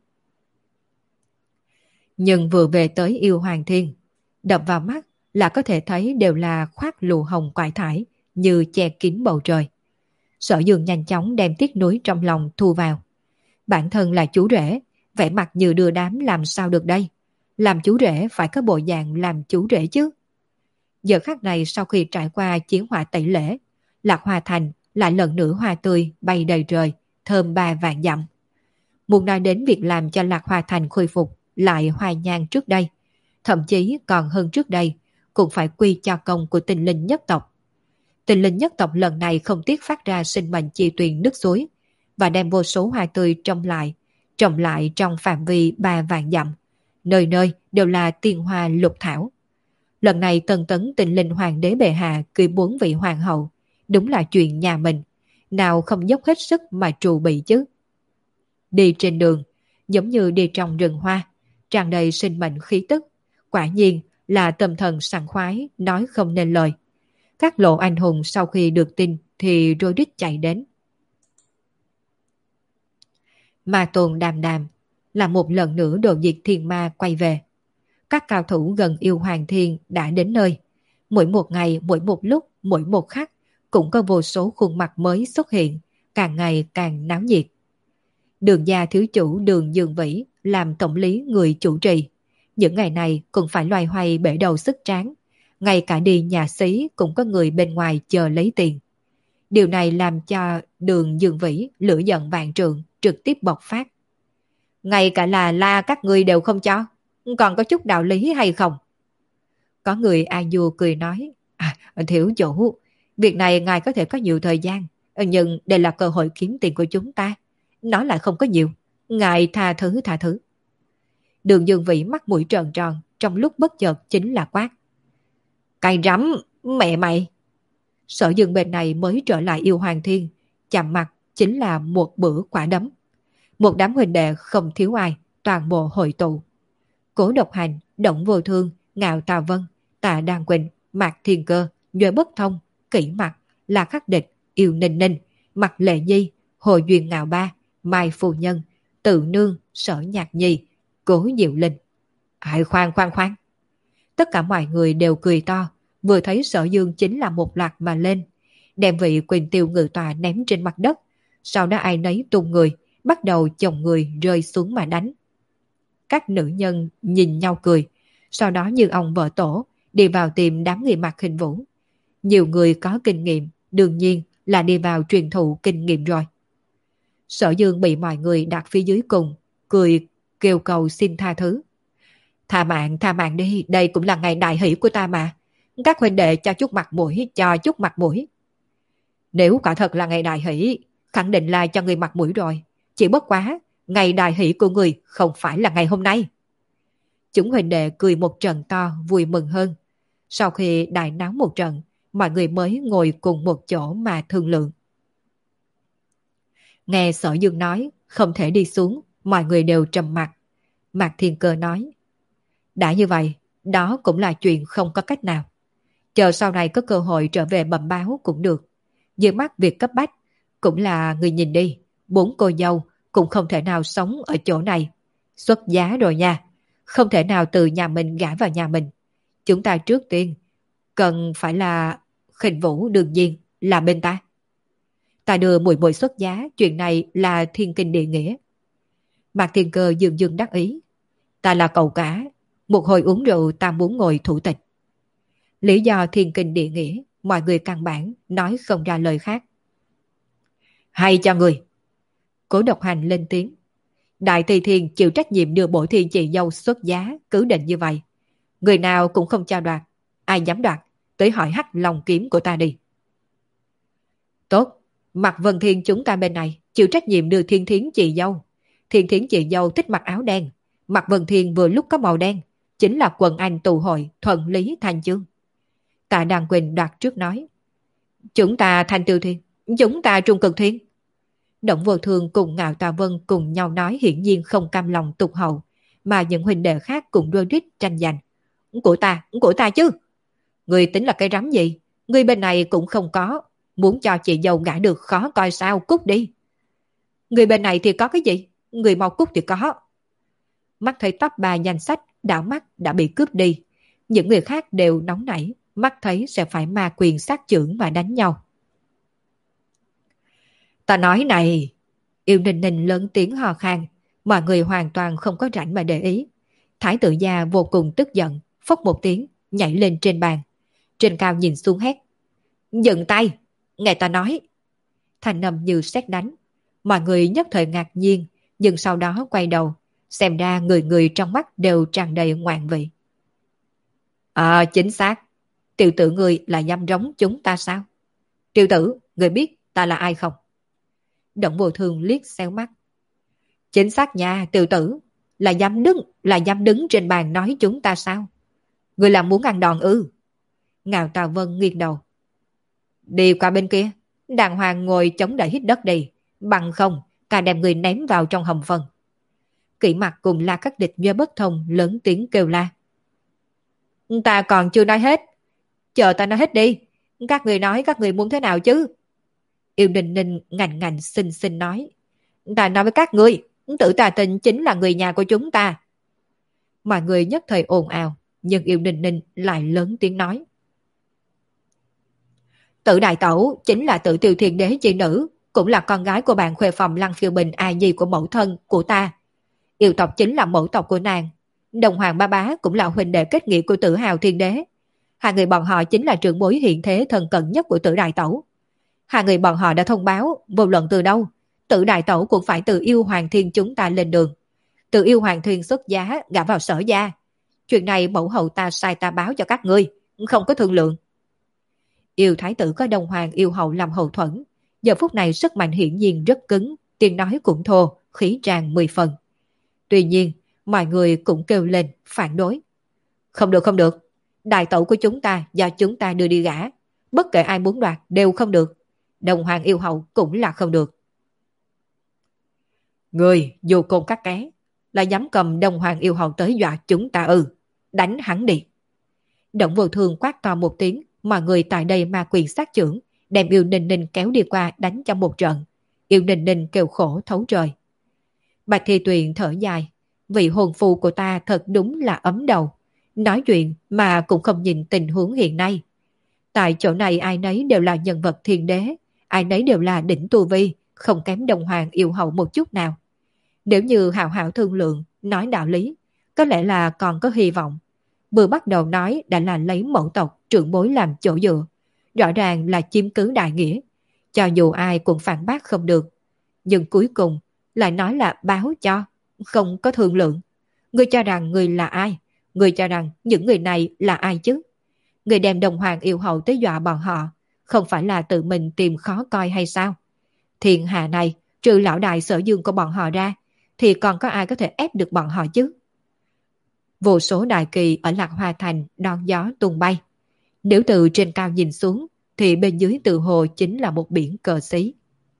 Nhưng vừa về tới Yêu Hoàng Thiên, đập vào mắt là có thể thấy đều là khoác lụa hồng quải thải như che kín bầu trời. Sở Dương nhanh chóng đem tiếc nuối trong lòng thu vào. Bản thân là chú rể, vẻ mặt như đưa đám làm sao được đây. Làm chú rể phải có bộ dạng làm chú rể chứ. Giờ khắc này sau khi trải qua chiến hỏa tẩy lễ, Lạc Hoa Thành lại lần nữa hoa tươi bay đầy trời, thơm ba vạn dặm. Muốn nói đến việc làm cho Lạc Hoa Thành khôi phục lại hoài nhang trước đây, thậm chí còn hơn trước đây, cũng phải quy cho công của Tinh Linh nhất tộc. Tinh Linh nhất tộc lần này không tiếc phát ra sinh mệnh chi tuyền nước suối và đem vô số hoa tươi trồng lại, trồng lại trong phạm vi ba vạn dặm, nơi nơi đều là tiên hoa lục thảo. Lần này Tần Tấn Tinh Linh Hoàng đế bệ hạ cưới bốn vị hoàng hậu, đúng là chuyện nhà mình, nào không dốc hết sức mà trù bị chứ. Đi trên đường, giống như đi trong rừng hoa, tràn đầy sinh mệnh khí tức, quả nhiên là tâm thần sảng khoái, nói không nên lời. Các lộ anh hùng sau khi được tin thì rối rít chạy đến. Ma Tôn Đàm Đàm là một lần nữa đồ diệt thiên ma quay về. Các cao thủ gần Yêu Hoàng Thiên đã đến nơi. Mỗi một ngày, mỗi một lúc, mỗi một khắc cũng có vô số khuôn mặt mới xuất hiện, càng ngày càng náo nhiệt. Đường gia thiếu chủ Đường Dương Vĩ làm tổng lý người chủ trì. Những ngày này cũng phải loay hoay bể đầu sức tráng. Ngay cả đi nhà xí cũng có người bên ngoài chờ lấy tiền. Điều này làm cho Đường Dương Vĩ lửa giận vạn trượng, trực tiếp bộc phát. Ngay cả là la các ngươi đều không cho, còn có chút đạo lý hay không? Có người a du cười nói, à, thiếu chủ, việc này ngài có thể có nhiều thời gian, nhưng đây là cơ hội kiếm tiền của chúng ta. Nói lại không có nhiều, ngài tha thứ tha thứ. Đường Dương Vĩ mắt mũi tròn tròn, trong lúc bất chợt chính là quát. Cay rắm, mẹ mày! Sở Dương bên này mới trở lại yêu hoàng thiên, chạm mặt chính là một bữa quả đấm. Một đám huynh đệ không thiếu ai, toàn bộ hội tụ. Cố Độc Hành, Động Vô Thương, Ngạo Tà Vân, Tạ Đan Quỳnh, Mạc Thiên Cơ, Nhuệ Bất Thông, Kỷ Mặc, La Khắc Địch, Yêu Ninh Ninh, Mặt Lệ Nhi, Hồ Duyên Ngạo Ba, Mai Phu Nhân, Tự Nương, Sở Nhạc Nhi, Cố Diệu Linh. Ai khoan khoan khoan! Tất cả mọi người đều cười to, vừa thấy Sở Dương chính là một loạt mà lên, đem vị Quỳnh Tiêu ngự tòa ném trên mặt đất, sau đó ai nấy tung người, bắt đầu chồng người rơi xuống mà đánh. Các nữ nhân nhìn nhau cười, sau đó như ông vợ tổ, đi vào tìm đám người Mạc Khinh Vũ. Nhiều người có kinh nghiệm, đương nhiên là đi vào truyền thụ kinh nghiệm rồi. Sở Dương bị mọi người đặt phía dưới cùng, cười kêu cầu xin tha thứ. Tha mạng, tha mạng đi, đây cũng là ngày đại hỷ của ta mà. Các huynh đệ cho chút mặt mũi, cho chút mặt mũi. Nếu quả thật là ngày đại hỷ, khẳng định là cho người mặt mũi rồi. Chỉ bất quá, ngày đại hỷ của người không phải là ngày hôm nay. Chúng huynh đệ cười một trận to, vui mừng hơn. Sau khi đại náo một trận, mọi người mới ngồi cùng một chỗ mà thương lượng. Nghe Sở Dương nói, không thể đi xuống, mọi người đều trầm mặc. Mạc Thiên Cơ nói, đã như vậy, đó cũng là chuyện không có cách nào. Chờ sau này có cơ hội trở về bẩm báo cũng được. Dưới mắt việc cấp bách, cũng là người nhìn đi, bốn cô dâu cũng không thể nào sống ở chỗ này. Xuất giá rồi nha, không thể nào từ nhà mình gả vào nhà mình. Chúng ta trước tiên, cần phải là Khinh Vũ đương nhiên là bên ta. Ta đưa muội muội xuất giá, chuyện này là thiên kinh địa nghĩa. Mạc Thiên Cơ dường dưng đắc ý. Ta là cậu cả, một hồi uống rượu ta muốn ngồi thủ tịch. Lý do thiên kinh địa nghĩa, mọi người căn bản nói không ra lời khác. Hay cho người. Cố Độc Hành lên tiếng. Đại Tỳ Thiên chịu trách nhiệm đưa bổ thiên chị dâu xuất giá, cứ định như vậy. Người nào cũng không cho đoạt, ai dám đoạt, tới hỏi hắc lòng kiếm của ta đi. Tốt, Mạc Vân Thiên chúng ta bên này chịu trách nhiệm đưa Thiên Thiến chị dâu. Thiên Thiến chị dâu thích mặc áo đen, Mạc Vân Thiên vừa lúc có màu đen, chính là quần anh tụ hội thuận lý thành chương. Tạ Đàn Quỳnh đoạt trước nói. Chúng ta Thanh Tiêu Thiên, chúng ta Trung Cực Thiên. Động Vô Thương cùng Ngạo Tà Vân cùng nhau nói hiển nhiên không cam lòng tụt hậu, mà những huynh đệ khác cũng đôi rít tranh giành. Của ta, của ta chứ. Người tính là cái rắm gì? Người bên này cũng không có. Muốn cho chị dâu gả được khó coi sao, cút đi. Người bên này thì có cái gì? Người mau cút thì có. Mắt thấy top ba danh sách, đảo mắt đã bị cướp đi. Những người khác đều nóng nảy, mắt thấy sẽ phải ma quyền sát chưởng mà đánh nhau. Ta nói này, Yêu Ninh Ninh lớn tiếng hò khan, mọi người hoàn toàn không có rảnh mà để ý. Thái tử gia vô cùng tức giận, phốc một tiếng, nhảy lên trên bàn. Trên cao nhìn xuống hét. Dừng tay, nghe ta nói. Thanh âm như sét đánh. Mọi người nhất thời ngạc nhiên, nhưng sau đó quay đầu, xem ra người người trong mắt đều tràn đầy ngoạn vị. À chính xác, tiểu tử người là dăm rống chúng ta sao? Tiểu tử, người biết ta là ai không? Động Vô Thương liếc xéo mắt. Chính xác nha, tiểu tử, là dám đứng, là dám đứng trên bàn nói chúng ta sao? Người là muốn ăn đòn ư? Ngạo Tà Vân nghiêng đầu. Đi qua bên kia, đàng hoàng ngồi chống đẩy hít đất đi, bằng không, ta đem người ném vào trong hầm phân. Kỷ Mặc cùng La Khắc Địch Nhuệ Bất Thông lớn tiếng kêu la. Ta còn chưa nói hết, chờ ta nói hết đi, các người nói các người muốn thế nào chứ? Yêu Ninh Ninh ngạnh ngạnh xinh xinh nói. Ta nói với các người, Tử Tà Tinh chính là người nhà của chúng ta. Mọi người nhất thời ồn ào, nhưng Yêu Ninh Ninh lại lớn tiếng nói. Tử Đại Tẩu chính là Tử Tiêu Thiên Đế chi nữ, cũng là con gái của bạn khuê phòng Lăng Phiêu Bình A Nhi của mẫu thân của ta. Yêu tộc chính là mẫu tộc của nàng. Đồng Hoàng Ba Bá cũng là huynh đệ kết nghĩa của Tử Hào Thiên Đế. Hai người bọn họ chính là trưởng bối hiện thế thân cận nhất của Tử Đại Tẩu. Hai người bọn họ đã thông báo, vô luận từ đâu, Tử Đại Tẩu cũng phải từ Yêu Hoàng Thiên chúng ta lên đường. Từ Yêu Hoàng Thiên xuất giá gả vào Sở gia. Chuyện này mẫu hậu ta sai ta báo cho các ngươi, không có thương lượng. Yêu thái tử có Đồng Hoàng yêu hậu làm hậu thuẫn, giờ phút này sức mạnh hiển nhiên rất cứng, tiếng nói cũng thô, khí tràn mười phần. Tuy nhiên, mọi người cũng kêu lên phản đối. Không được không được, đại tẩu của chúng ta do chúng ta đưa đi gả, bất kể ai muốn đoạt đều không được. Đồng hoàng yêu hậu cũng là không được. Người dù côn các ké, là dám cầm đồng hoàng yêu hậu tới dọa chúng ta ư? Đánh hắn đi. Động Vô Thương quát to một tiếng, mọi người tại đây ma quyền sát chưởng, đem Yêu Ninh Ninh kéo đi qua đánh trong một trận. Yêu Ninh Ninh kêu khổ thấu trời. Bạch Thi Tuyền thở dài, vị hồn phu của ta thật đúng là ấm đầu, nói chuyện mà cũng không nhìn tình huống hiện nay. Tại chỗ này ai nấy đều là nhân vật thiên đế, ai nấy đều là đỉnh tu vi, không kém đồng hoàng yêu hậu một chút nào. Nếu như hảo hảo thương lượng, nói đạo lý, có lẽ là còn có hy vọng. Vừa bắt đầu nói đã là lấy mẫu tộc trưởng bối làm chỗ dựa, rõ ràng là chiếm cứ đại nghĩa, cho dù ai cũng phản bác không được. Nhưng cuối cùng lại nói là báo cho, không có thương lượng. Ngươi cho rằng người là ai? Ngươi cho rằng những người này là ai chứ? Người đem đồng hoàng yêu hậu tới dọa bọn họ, không phải là tự mình tìm khó coi hay sao? Thiên hạ này, trừ lão đại Sở Dương của bọn họ ra, thì còn có ai có thể ép được bọn họ chứ? Vô số đại kỳ ở Lạc Hoa Thành đón gió tung bay. Nếu từ trên cao nhìn xuống, thì bên dưới tự hồ chính là một biển cờ xí.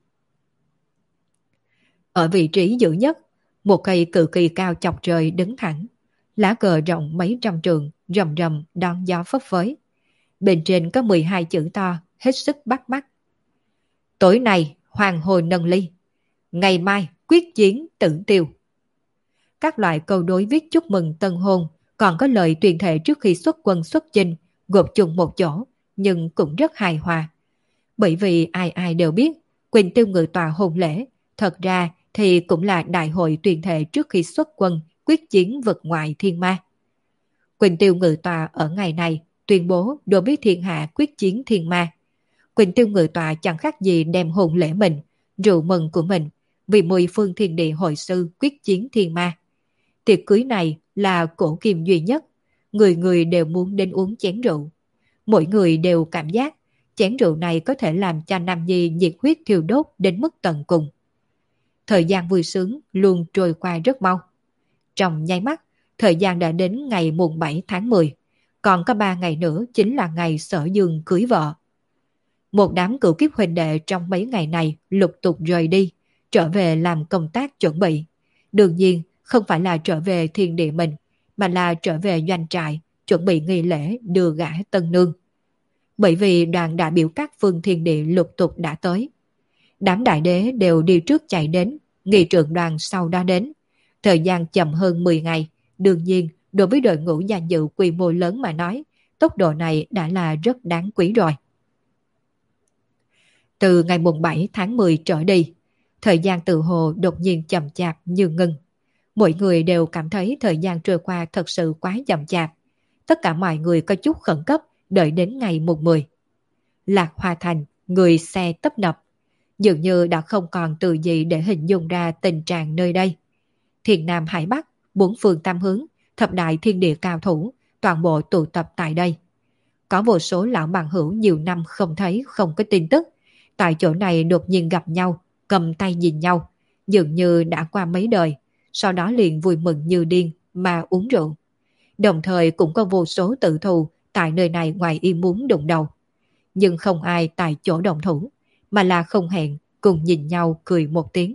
Ở vị trí giữa nhất, một cây cự kỳ cao chọc trời đứng thẳng. Lá cờ rộng mấy trăm trường, rầm rầm đón gió phấp phới. Bên trên có mười hai chữ to, hết sức bắt mắt. Tối nay, hoàng hôn nâng ly. Ngày mai, quyết chiến tử tiêu. Các loại câu đối viết chúc mừng tân hôn, còn có lời tuyên thệ trước khi xuất quân xuất chinh, gộp chung một chỗ, nhưng cũng rất hài hòa. Bởi vì ai ai đều biết, Quỳnh Tiêu Ngự Tọa hôn lễ, thật ra thì cũng là đại hội tuyên thệ trước khi xuất quân, quyết chiến vực ngoại thiên ma. Quỳnh Tiêu Ngự Tọa ở ngày này tuyên bố đối với thiên hạ quyết chiến thiên ma. Quỳnh Tiêu Ngự Tọa chẳng khác gì đem hôn lễ mình, rượu mừng của mình, vì mười phương thiên địa hội sư quyết chiến thiên ma. Tiệc cưới này là cổ kim duy nhất, người người đều muốn đến uống chén rượu. Mỗi người đều cảm giác chén rượu này có thể làm cho Nam Nhi nhiệt huyết thiêu đốt đến mức tận cùng. Thời gian vui sướng luôn trôi qua rất mau. Trong nháy mắt, thời gian đã đến ngày mùng bảy tháng mười, còn có ba ngày nữa chính là ngày Sở Dương cưới vợ. Một đám cựu kiếp huynh đệ trong mấy ngày này lục tục rời đi, trở về làm công tác chuẩn bị. Đương nhiên, không phải là trở về thiên địa mình, mà là trở về doanh trại, chuẩn bị nghi lễ đưa gả tân nương. Bởi vì đoàn đại biểu các phương thiên địa lục tục đã tới. Đám đại đế đều đi trước chạy đến, nghị trưởng đoàn sau đó đến. Thời gian chậm hơn mười ngày, đương nhiên đối với đội ngũ danh dự quy mô lớn mà nói, tốc độ này đã là rất đáng quý rồi. Từ ngày mùng bảy tháng mười trở đi, thời gian tự hồ đột nhiên chậm chạp như ngưng. Mỗi người đều cảm thấy thời gian trôi qua thật sự quá chậm chạp. Tất cả mọi người có chút khẩn cấp đợi đến ngày mùng mười. Lạc Hoa Thành, người xe tấp nập. Dường như đã không còn từ gì để hình dung ra tình trạng nơi đây. Thiền Nam Hải Bắc, bốn phương tam hướng, thập đại thiên địa cao thủ, toàn bộ tụ tập tại đây. Có vô số lão bằng hữu nhiều năm không thấy, không có tin tức. Tại chỗ này đột nhiên gặp nhau, cầm tay nhìn nhau, dường như đã qua mấy đời, sau đó liền vui mừng như điên mà uống rượu. Đồng thời cũng có vô số tự thù tại nơi này ngoài ý muốn đụng đầu. Nhưng không ai tại chỗ động thủ, mà là không hẹn cùng nhìn nhau cười một tiếng.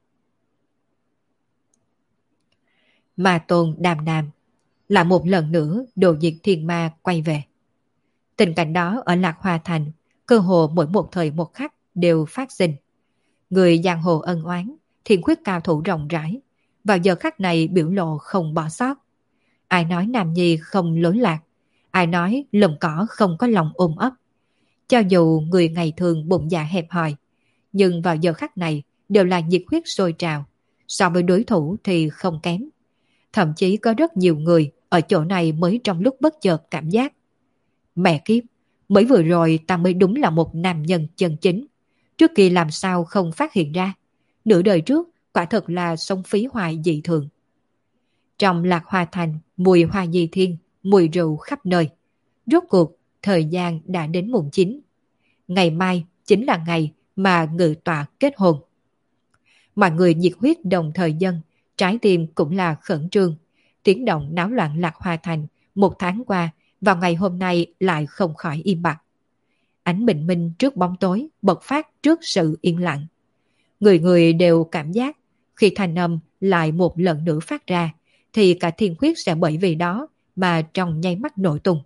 Ma Tôn Đàm Đàm lại một lần nữa đồ diệt thiên ma quay về. Tình cảnh đó ở Lạc Hoa Thành, cơ hồ mỗi một thời một khắc đều phát sinh. Người giang hồ ân oán, thiên khuyết cao thủ rộng rãi, vào giờ khắc này biểu lộ không bỏ sót. Ai nói Nam Nhi không lối lạc, ai nói lùm cỏ không có lòng ôm ấp. Cho dù người ngày thường bụng dạ hẹp hòi, nhưng vào giờ khắc này đều là nhiệt huyết sôi trào, so với đối thủ thì không kém. Thậm chí có rất nhiều người ở chỗ này mới trong lúc bất chợt cảm giác. Mẹ kiếp, mới vừa rồi ta mới đúng là một nam nhân chân chính. Trước kia làm sao không phát hiện ra. Nửa đời trước quả thật là sống phí hoài dị thường. Trong Lạc Hoa Thành, mùi hoa di thiên, mùi rượu khắp nơi. Rốt cuộc, thời gian đã đến mùng chín. Ngày mai chính là ngày mà ngự tọa kết hôn. Mọi người nhiệt huyết đồng thời dân, Trái tim cũng là khẩn trương, tiếng động náo loạn Lạc Hoa Thành một tháng qua vào ngày hôm nay lại không khỏi im bặt. Ánh bình minh trước bóng tối bộc phát trước sự yên lặng. Người người đều cảm giác khi thanh âm lại một lần nữa phát ra thì cả thiên khuyết sẽ bởi vì đó mà trong nháy mắt nổ tung.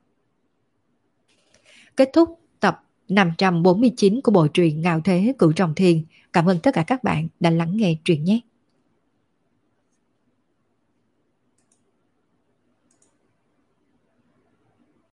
Kết thúc tập năm trăm bốn mươi chín của bộ truyện Ngạo Thế Cửu Trọng Thiên. Cảm ơn tất cả các bạn đã lắng nghe truyện nhé.